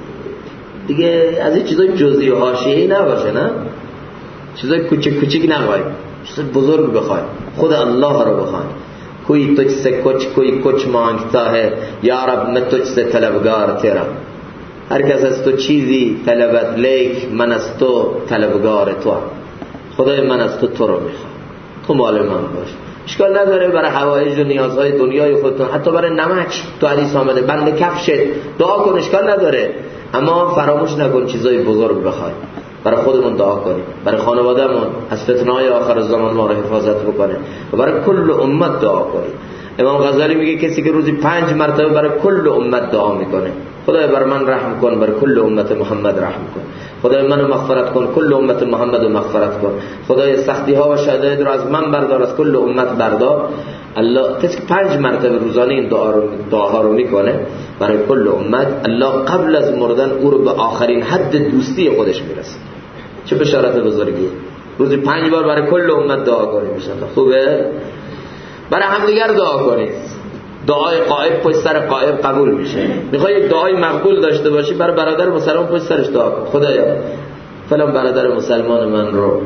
دیگه از این چیزای جزئی و حاشیه‌ای نباشه، نه؟ چیزای کوچیک نخواهیم، چیزای بزرگ بخوایم. خود الله رو بخوایم. کوئی تجھ سے کوئی کچھ مانگتا ہے یا رب میں تجھ سے طلبگار تیرا. هر کس از تو چیزی طلبت، لیک من از تو طلبگار تو. خدای من از تو رو میخوام، تو مال من باش. اشکال نداره برای حوایج و نیازهای دنیای خودتون، حتی برای نمک تو حدیث آمده بند کفشت دعا کن، اشکال نداره. اما فراموش نکن چیزای بزرگ بخوای. برای خودمون دعا کنیم، برای خانوادهمون از فتنه‌های آخر زمان ما رو حفاظت بکنه و برای کل امت دعا کنیم. امام غزالی میگه کسی که روزی 5 مرتبه برای کل امت دعا میکنه، خدای بر من رحم کن، بر کل امت محمد رحم کن. خدای منو مغفرت کن، کل امت محمد رو مغفرت کن. خدای سختی ها و شدائد رو از من بردار، از کل امت بردار. الله کسی که 5 مرتبه روزانه این دعاها رو میکنه برای کل امت، الله قبل از مردن او رو به آخرین حد دوستی خودش میرسه. چه بشارت بزرگی. روزی 5 بار برای کل امت دعا کنید ان شاء الله. خوبه؟ برای همدیگر دعا کنید. دعای غائب پشت سر غائب قبول میشه. میخوای یک دعای مقبول داشته باشی، برای برادر مسلمان پشت سرش دعا کن. خدایا فلان برادر مسلمان من رو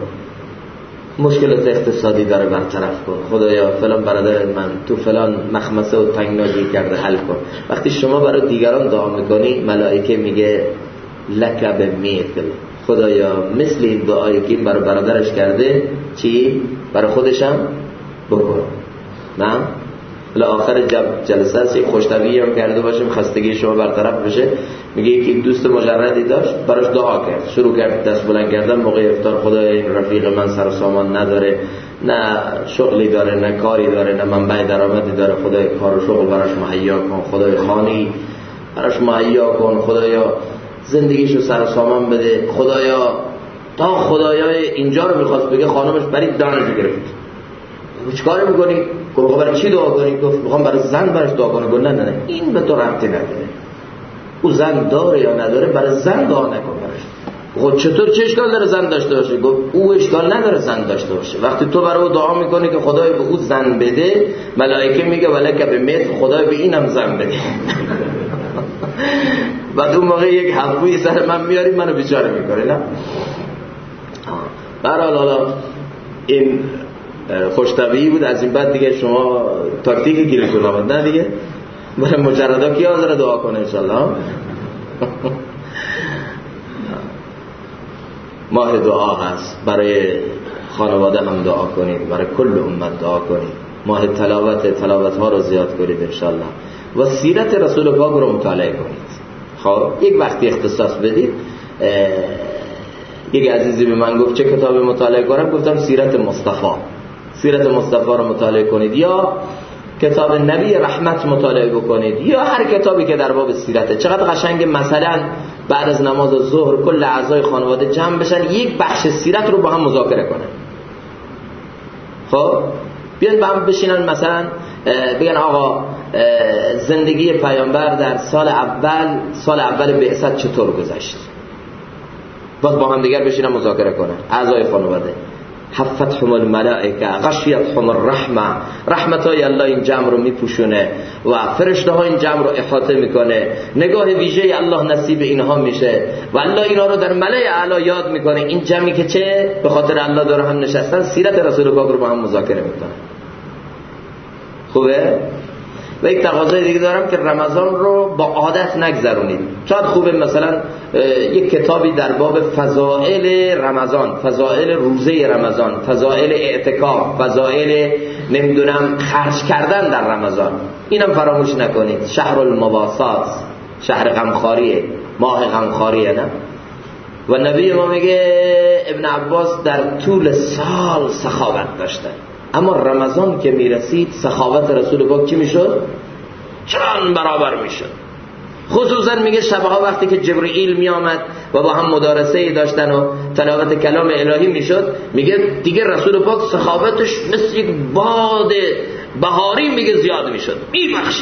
مشکلات اقتصادی داره برطرف کن. خدایا فلان برادر من تو فلان مخمسه و تنگنایی کرده حل کن. وقتی شما برای دیگران دعا میکنی، ملائکه میگه لک بمیثل، خدایا مثل این دعایی که این برای برادرش کرده چی برای خودش هم بکن. نه؟ الی آخر جلسه است یک خوشطبعی هم کرده باشیم خستگی شما برطرف بشه. میگه یک دوست مجردی داشت، براش دعا کرد، شروع کرد دست بلند کردن موقع افطار. خدایا این رفیق من سر و سامان نداره، نه شغلی داره، نه کاری داره، نه منبع درآمدی داره. خدای کار و شغل براش مهیا کن، خدای خانی براش مهیا کن، خدایا زندگیشو سر و سامان بده. خدایا تا خدایای اینجا رو میخواست بگه خانمش برید دانشو گرفت. چیکار میکنی؟ گفت برای چی دعا کنی؟ گفت میخوام برای زن براش دعا کنم. گفت نه این به تو ربطی نداره، او زن داره یا نداره، برای زن دعا نکن براش. خب چطور چه اشکال داره زن داشته باشه؟ گفت او اشکال نداره زن داشته باشه. وقتی تو برای او دعا میکنی که خدای به او زن بده، ملائکه میگه ولک به مثل، خدای به اینم زن بده. بعد اون موقع یک حقوی سر من میاری منو بیچاره میکنه. نه برحال حالا این خوشطبعی بود. از این بعد دیگه شما تاکتیک گیرتون آمد. نه دیگه برای مجردا کی حاضر دعا کنه انشالله؟ ماه دعا هست، برای خانواده هم دعا کنید، برای کل امت دعا کنید. ماه تلاوت ها رو زیاد کنید انشالله و سیرت رسول پاک رو مطالعه کنید. خب یک وقتی اختصاص بدید. یک عزیزی به من گفت چه کتاب مطالعه کنم؟ گفتم سیرت مصطفی. سیرت مصطفی رو مطالعه کنید، یا کتاب نبی رحمت مطالعه بکنید، یا هر کتابی که در باب سیرته. چقدر قشنگه مثلا بعد از نماز ظهر کل اعضای خانواده جمع بشن یک بخش سیرت رو با هم مذاکره کنن. خب بیان با هم بشینن مثلا بگن آقا زندگی پیامبر در سال اول بعثت چطور گذشت. باز با هم دیگر بشینن مذاکره کنن اعضای خانواده. حفتهم الملائکه غشیتهم الرحمه، رحمتای الله این جمع رو میپوشونه و فرشته ها این جمع رو احاطه میکنه، نگاه ویژه الله نصیب اینها میشه و الله اینا رو در ملأ اعلی یاد میکنه. این جمعی که چه به خاطر الله دور هم نشستن سیرت رسول پاک رو با هم مذاکره میکنن. خوبه؟ و یک تقاضای دیگه دارم که رمضان رو با عادت نگذرونید. شاید خوبه مثلا یک کتابی در باب فضائل رمضان، فضائل روزه رمضان، فضائل اعتکاف، فضائل نمیدونم خرج کردن در رمضان، اینم فراموش نکنید. شهر المواسات، شهر غمخواریه، ماه غمخواریه. نه و نبی ما میگه ابن عباس در طول سال سخاوت داشتن، اما رمضان که میرسید سخاوت رسول پاک چی میشد؟ چند برابر میشد. خصوصا میگه شبها وقتی که جبرئیل میامد و با هم مدارسه داشتن و تلاوت کلام الهی میشد، میگه دیگه رسول پاک سخاوتش مثل یک باد بهاری میگه زیاد میشد، میبخشید.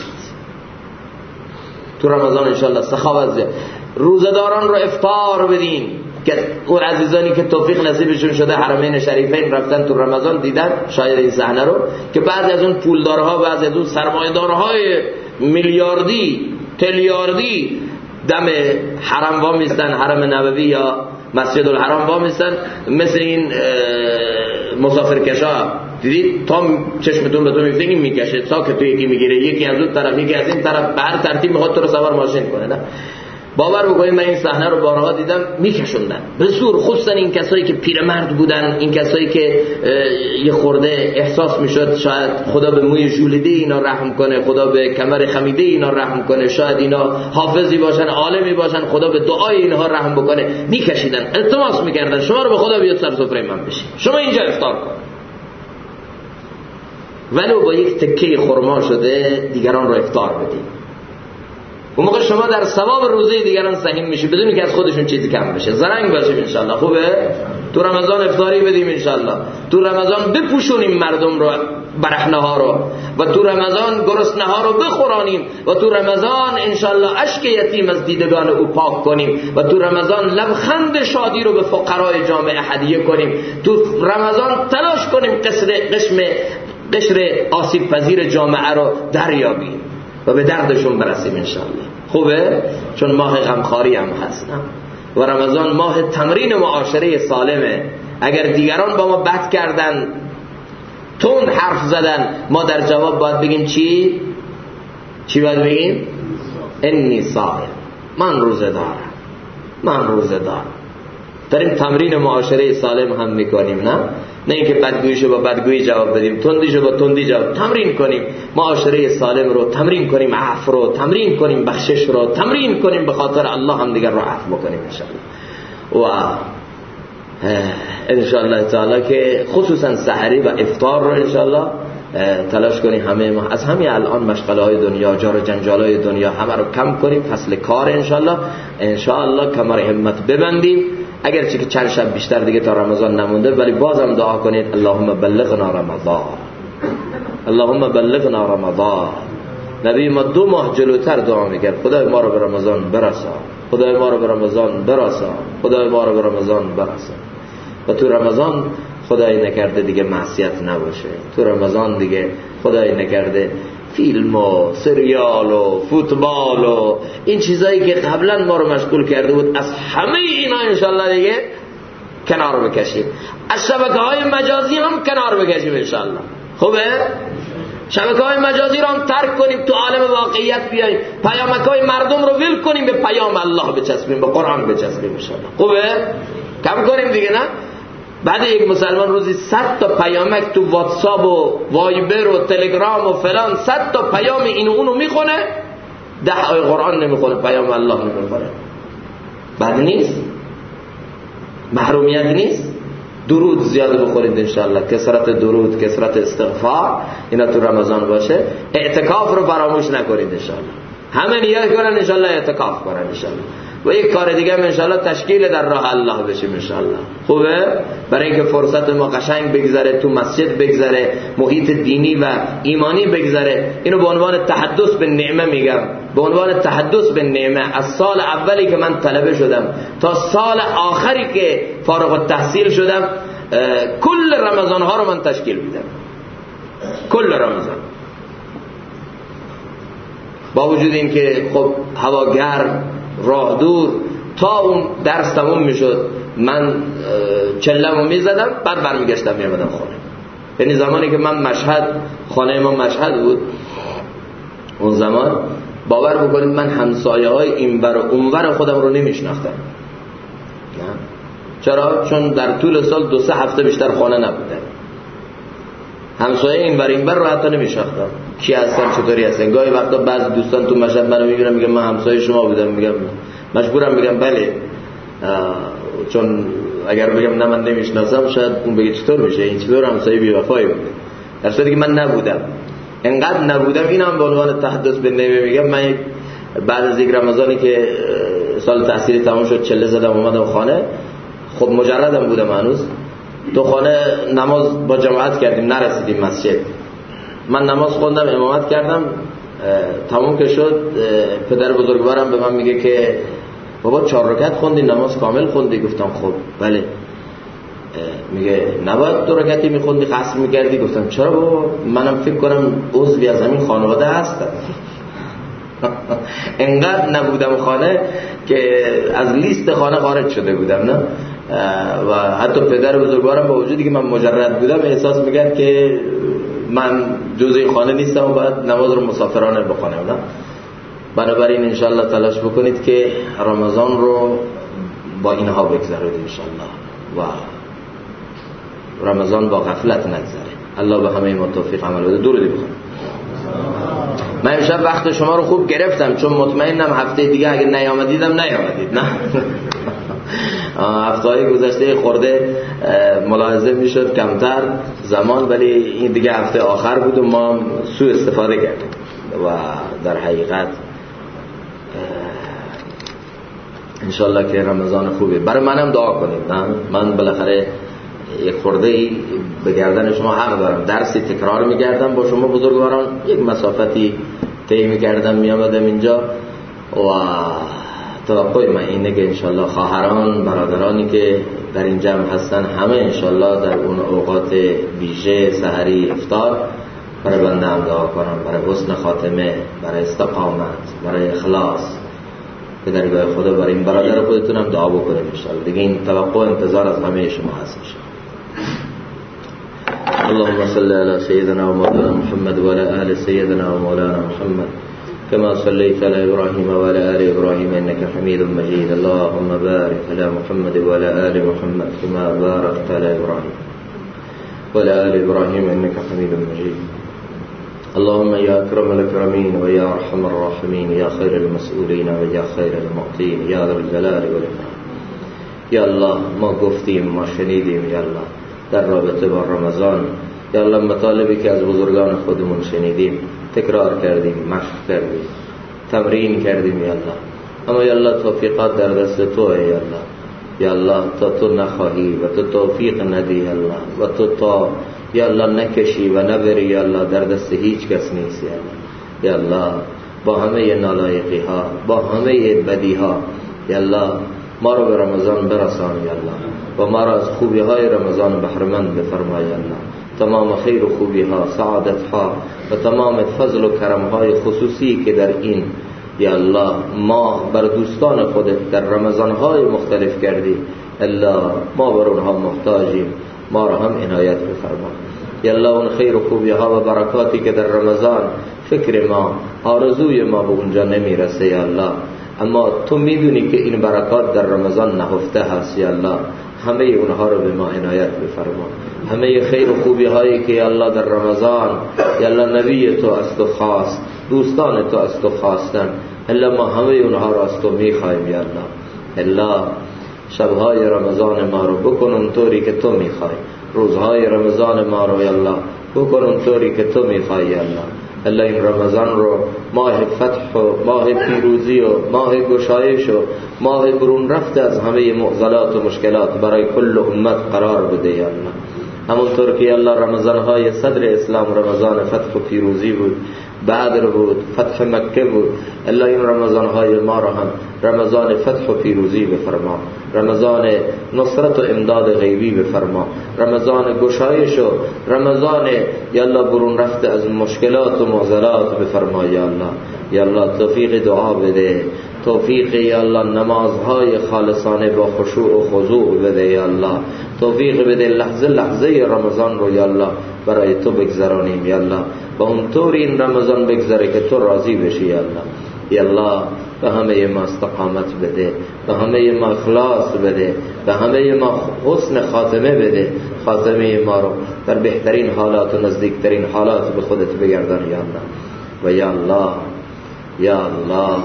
تو رمضان انشالله سخاوت زیاد. روزداران رو افطار بدین که اون عزیزانی که توفیق نصیبشون شده حرمین شریفین رفتن تو رمضان دیدن شاید این صحنه رو، که بعضی از اون پولدارها، بعضی از اون سرمایه‌دارهای میلیاردی تریلیاردی دم حرم وا میستن، حرم نبوی یا مسجد الحرام وا میستن، مثل این مسافرکشا دیدید تا چشمتون به تو میفته این میکشه ساکت تو یکی میگیره، یکی از اون طرف یکی از این طرف، به هر ترتیب میخواد تو رو سوار ماشین کنه. نه باور بکنید من این صحنه رو بارها دیدم، میکشوندن به زور، خصوصا این کسایی که پیرمرد بودن، این کسایی که یه خورده احساس میشد شاید خدا به موی ژولیده اینا رحم کنه، خدا به کمر خمیده اینا رحم کنه، شاید اینا حافظی باشن، عالمی باشن، خدا به دعای اینها رحم بکنه، میکشیدن، التماس میکردن شما رو به خدا بیاد سر سفره من بشین، شما اینجا افطار کن. ولو با یک تکه خرما شده دیگران رو افطار بدید. اون موقع شما در ثواب روزه دیگران سهیم میشی بدون که از خودشون چیزی کم بشه. زرنگ باشیم انشالله. خوبه؟ تو رمضان افطاری بدیم انشالله. تو رمضان بپوشونیم مردم رو، برهنه ها رو، و تو رمضان گرسنه ها رو بخورانیم، و تو رمضان انشالله اشک یتیم از دیدگان او پاک کنیم، و تو رمضان لبخند شادی رو به فقرای جامعه هدیه کنیم. تو رمضان تلاش کنیم قشر آسیب پذیر جامعه رو دریابیم و به دردشون برسیم انشاءالله. خوبه؟ چون ماه غمخواری هم هست، نه؟ و رمضان ماه تمرین معاشره سالمه. اگر دیگران با ما بد کردن، تند حرف زدن، ما در جواب باید بگیم چی باید بگیم؟ انی صائم، من روزه دارم. داریم تمرین معاشره سالم هم میکنیم. نه اینکه بدگوییشو با بدگویی جواب بدیم، تندیشو با تندی جواب. تمرین کنیم معاشره سالم رو، تمرین کنیم عفو رو، تمرین کنیم بخشش رو، تمرین کنیم به خاطر الله هم دیگر رو عفو بکنیم انشاءالله. و انشاءالله تعالی که خصوصا سحری و افطار رو انشاءالله تلاش کنیم همه ما از همین الان مشغله های دنیا، جار و جنجال های دنیا همه رو کم کنیم. فصل کار انشاءالله کمر همت ببندیم. اگرچه که چند شب بیشتر دیگه تا رمضان نمونده، ولی بازم دعا کنید اللهم بلغنا رمضان، اللهم بلغنا رمضان، نبی ما 2 ماه جلوتر دعا میکرد خدای ما رو به رمضان برسان، خدای ما رو به رمضان برسان، خدای ما رو به رمضان برسان. و تو رمضان خدای نکرده دیگه معصیت نباشه، تو رمضان دیگه خدای نکرده فیلم و سریال و فوتبال و این چیزایی که قبلا ما رو مشغول کرده بود از همه اینا انشالله دیگه کنار بکشیم. از شبکه‌های مجازی هم کنار بکشیم انشالله. خوبه؟ شبکه‌های مجازی رو هم ترک کنیم، تو عالم واقعیت بیاییم، پیامک‌های مردم رو ول کنیم، به پیام الله بچسبیم، به قرآن بچسبیم انشالله. خوبه؟ کم کنیم دیگه نه؟ بعد یک مسلمان روزی 100 تا پیامک تو واتساپ و وایبر و تلگرام و فلان 100 تا پیام اینو اونو میخونه، 10 آیه قرآن نمیخونه، پیام الله نمیخونه. بد نیست؟ محرومیت نیست؟ درود زیاد بخورید انشاءالله، کثرت درود، کثرت استغفار، اینا تو رمضان باشه. اعتکاف رو فراموش نکنید انشاءالله، همه نیت کنن انشاءالله اعتکاف کنن انشاءالله. و یک کار دیگه هم انشاءالله تشکیل در راه الله بشیم انشاءالله. خوبه؟ برای اینکه فرصت ما قشنگ بگذره، تو مسجد بگذره، محیط دینی و ایمانی بگذره. اینو به عنوان تحدث به نعمه میگم، به عنوان تحدث به نعمه. از سال اولی که من طلبه شدم تا سال آخری که فارغ التحصیل شدم، کل رمضان ها رو من تشکیل میدم، کل رمضان. با وجود این که خب هوا گرم، راه دور، تا اون درس تموم میشد من چلمو میزدم، بعد برمیگشتم میامدم خونه. یعنی زمانی که من مشهد، خانه ما مشهد بود اون زمان، باور بکنید من همسایه های اینور و اونور خودم رو نمیشناختم. چرا؟ چون در طول سال 2-3 هفته بیشتر خانه نبودم. همسایه اینور رو حتی نمیشناختم، کی هستن، چطوری هستن. گاهی وقتا بعضی دوستان تو مشهد منو میبینن میگم من همسایه شما بودم، میگم مجبورم بگم بله، چون اگر بگم نه من نمیشناسم شاید اون بگه چطور میشه این، چطور همسایه بی وفایی بوده، در صورتی که من نبودم. انقدر نبودم، اینم به عنوان تحدث به نمیه میگم. من بعد از یک رمضانی که سال تحصیلی تموم شد چله زدم اومدم خانه. خب مجردم بودم هنوز. تو خانه نماز با جماعت کردیم، نرسیدیم مسجد. من نماز خوندم، امامت کردم، تموم که شد پدر بزرگوارم به من میگه که بابا 4 رکعت خوندی، نماز کامل خوندی؟ گفتم خب بله. میگه نباید 2 رکعتی میخوندی، قصر میکردی؟ گفتم چرا بابا، منم فکر کنم عضوی از همین خانواده هستم. انقدر نبودم خانه که از لیست خانه خارج شده بودم نه. و حتی پدر بزرگوارم با وجودی که من مجرد بودم احساس میکرد که من جزء این خانه نیستم و باید نماز رو مسافرانه بخونم نه. بنابراین انشالله تلاش بکنید که رمضان رو با اینها بگذارید انشالله و رمضان با غفلت نگذره. الله به همه ما توفیق عمل بده. درودی بخونید. من امشب وقت شما رو خوب گرفتم چون مطمئنم هفته دیگه اگه نیامدید نه. هفته‌های گذشته خورده ملاحظه میشد کمتر زمان، ولی این دیگه هفته آخر بود و ما سوء استفاده کردیم و در حقیقت انشالله که رمضان خوبه. برای منم دعا کنید. نه من بالاخره یک خورده ای به گردن شما حق دارم، درسی تکرار می‌کردم با شما بزرگواران، یک مسافتی طی می‌کردم میامدم اینجا و توقع من اینه که انشالله خواهران برادرانی که در این جمع هستن همه انشالله در اون اوقات ویژه سحری افطار برای بنده هم دعا کنم، برای حسن خاتمه، برای استقامت، برای اخلاص به درگاه خدا. برای این برادر خودتون هم دعا بکنید انشالله. دیگه این توقع انتظار از همه شما هست انشالله. اللهم صل على سيدنا ومولانا محمد وعلى آل سيدنا ومولانا محمد كما صليت على إبراهيم وعلى آل إبراهيم إنك حميد مجيد. اللهم بارك على محمد وعلى آل محمد كما باركت على إبراهيم وعلى آل إبراهيم إنك حميد مجيد. اللهم يا أكرم الأكرمين ويا أرحم الراحمين يا خير المسؤولين ويا خير المعطين يا ذا الجلال والإكرام. یا الله ما گفتیم، ما شنیدیم یا الله در رابطه با رمضان، یا الله مطالبی که از بزرگان خودمون شنیدیم تکرار کردیم، مشق کردیم، تمرین کردیم یا الله. اما یا الله توفیقات در دست توئه یا الله. یا الله تا تو نخواهی و تو توفیق ندی یا الله و تو تا یا الله نکشی و نبری یا الله در دست هیچ کس نیست یا الله. یا الله با همه نالایقی ها، با همه بدی ها، یا الله ما رو به رمضان برسان یا الله، و ما را از خوبی های رمضان بهره‌مند بفرما یا الله. تمام خیر و خوبی ها، سعادت ها و تمام فضل و کرم های خصوصی که در این یا الله ما بر دوستان خودت در رمضان های مختلف کردی، الله ما بر اونها محتاجیم، ما را هم عنایت بفرما یا الله. اون خیر و خوبی ها و برکاتی که در رمضان فکر ما، آرزوی ما به اونجا نمیرسه یا الله، اما تو میدونی که این برکات در رمضان نهفته هست یا الله، همه اونها رو به ما عنایت بفرما. همه خیر و خوبی هایی که یا الله در رمضان یا الله نبی تو از تو خواست، دوستان تو از تو خواستن، الله ما همه اونها رو از تو میخوایم یا الله. الله شبهای رمضان ما رو بکن اونطوری که تو میخوای، روزهای رمضان ما رو یا الله بکن اونطوری که تو میخوای یا الله. الله این رمضان رو ماه فتح و ماه پیروزی و ماه گشایش و ماه برون رفت از همه معضلات و مشکلات برای کل امت قرار بده یا الله. همونطور که الله رمضان های صدر اسلام رمضان فتح و پیروزی بود، بدر بود، فتح مکه بود، الله این رمضان های ما را هم رمضان فتح و پیروزی بفرما، رمضان نصرت و امداد غیبی بفرما، رمضان گشایش و رمضان یا الله برون رفته از مشکلات و معضلات بفرما یا الله. یا الله توفیق دعا بده، توفیق یا الله نمازهای خالصانه با خشوع و خضوع بده یا الله، توفیق بده لحظه لحظه رمضان رو یا الله برای تو بگذرانیم یا الله، با اونطور این رمضان بگذره که تو راضی بشی یا الله. یا الله به همه ما استقامت بده، به همه ما اخلاص بده، به همه ما حسن خاتمه بده، خاتمه ما رو در بهترین حالات و نزدیکترین حالات به خودت بگردان یا الله. و یا الله یا الله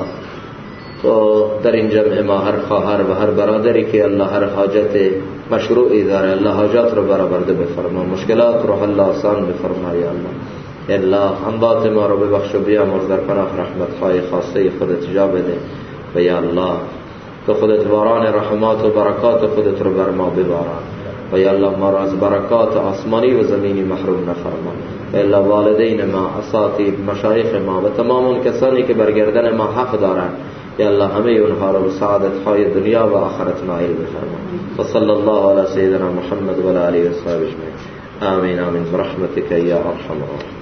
تو در این جمع ما هر خواهر و هر برادری که الله هر حاجت مشروعی داره، الله حاجات رو برآورده بفرما، مشکلات رو حل آسان بفرما یا الله. الله انبات ما رو ببخش و بیامرز، در پناه رحمت‌های خاصه خودت جا بده. و یا الله تو خودت باران رحمات و برکات خودت رو بر ما بباران، و یا الله ما را از برکات آسمانی و زمینی محروم نفرما. و الله والدین ما، اساتید، مشایخ ما و تمام اون کسانی که برگردن ما حق دارند، یا الله همه اونها را به سعادت‌های دنیا و آخرت نائل بفرما. و صلی الله علی سیدنا محمد و علی آله و صحبه اجمعین. آمین آمین برحمتک یا ارحم الراحمین.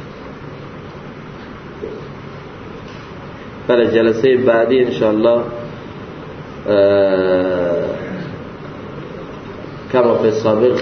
برای جلسه بعدی انشاءالله کما فی سابق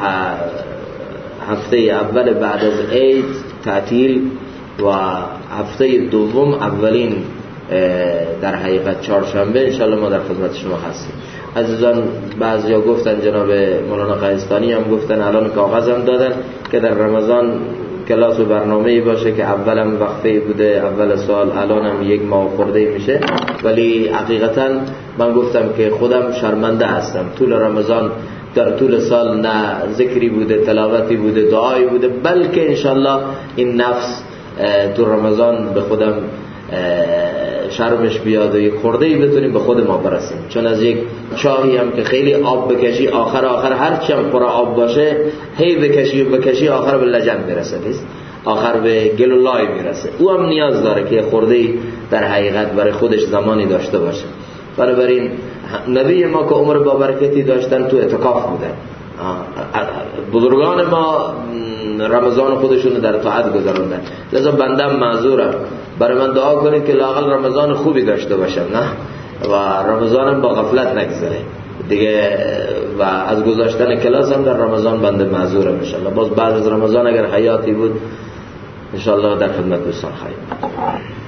هفته اول بعد از عید تعطیل و هفته دوم اولین در حقیقت چهارشنبه انشاءالله ما در خدمت شما هستیم. عزیزان بعضیا گفتن، جناب مولانا قیستانی هم گفتن، الان کاغذم دادن که در رمضان کلاس و برنامه‌ای باشه که اولم وقفه بوده اول سال، الانم یک ماه خورده میشه، ولی حقیقتا من گفتم که خودم شرمنده هستم. طول رمضان در طول سال نه ذکری بوده، تلاوتی بوده، دعایی بوده، بلکه انشالله این نفس تو رمضان به خودم شرمش بیاد و یک خورده‌ای بتونیم به خود ما برسیم. چون از یک چاهی هم که خیلی آب بکشی آخر هر چی هم پر آب باشه، هی بکشی آخر به لجن میرسه، آخر به گل و لای میرسه. او هم نیاز داره که خورده‌ای در حقیقت برای خودش زمانی داشته باشه. بنابراین نبی ما که عمر با برکتی داشتن تو اعتکاف بودن، بزرگان ما رمضان خودشون در طاعت گذروندن. لذا بندم معذورم، برای من دعا کنید که لااقل رمضان خوبی داشته باشم، نه و رمضانم با غفلت نگذره دیگه. و از گذاشتن کلاس هم در رمضان بنده معذورم انشالله. باز بعد از رمضان اگر حیاتی بود انشالله در خدمت دوستان خواهیم.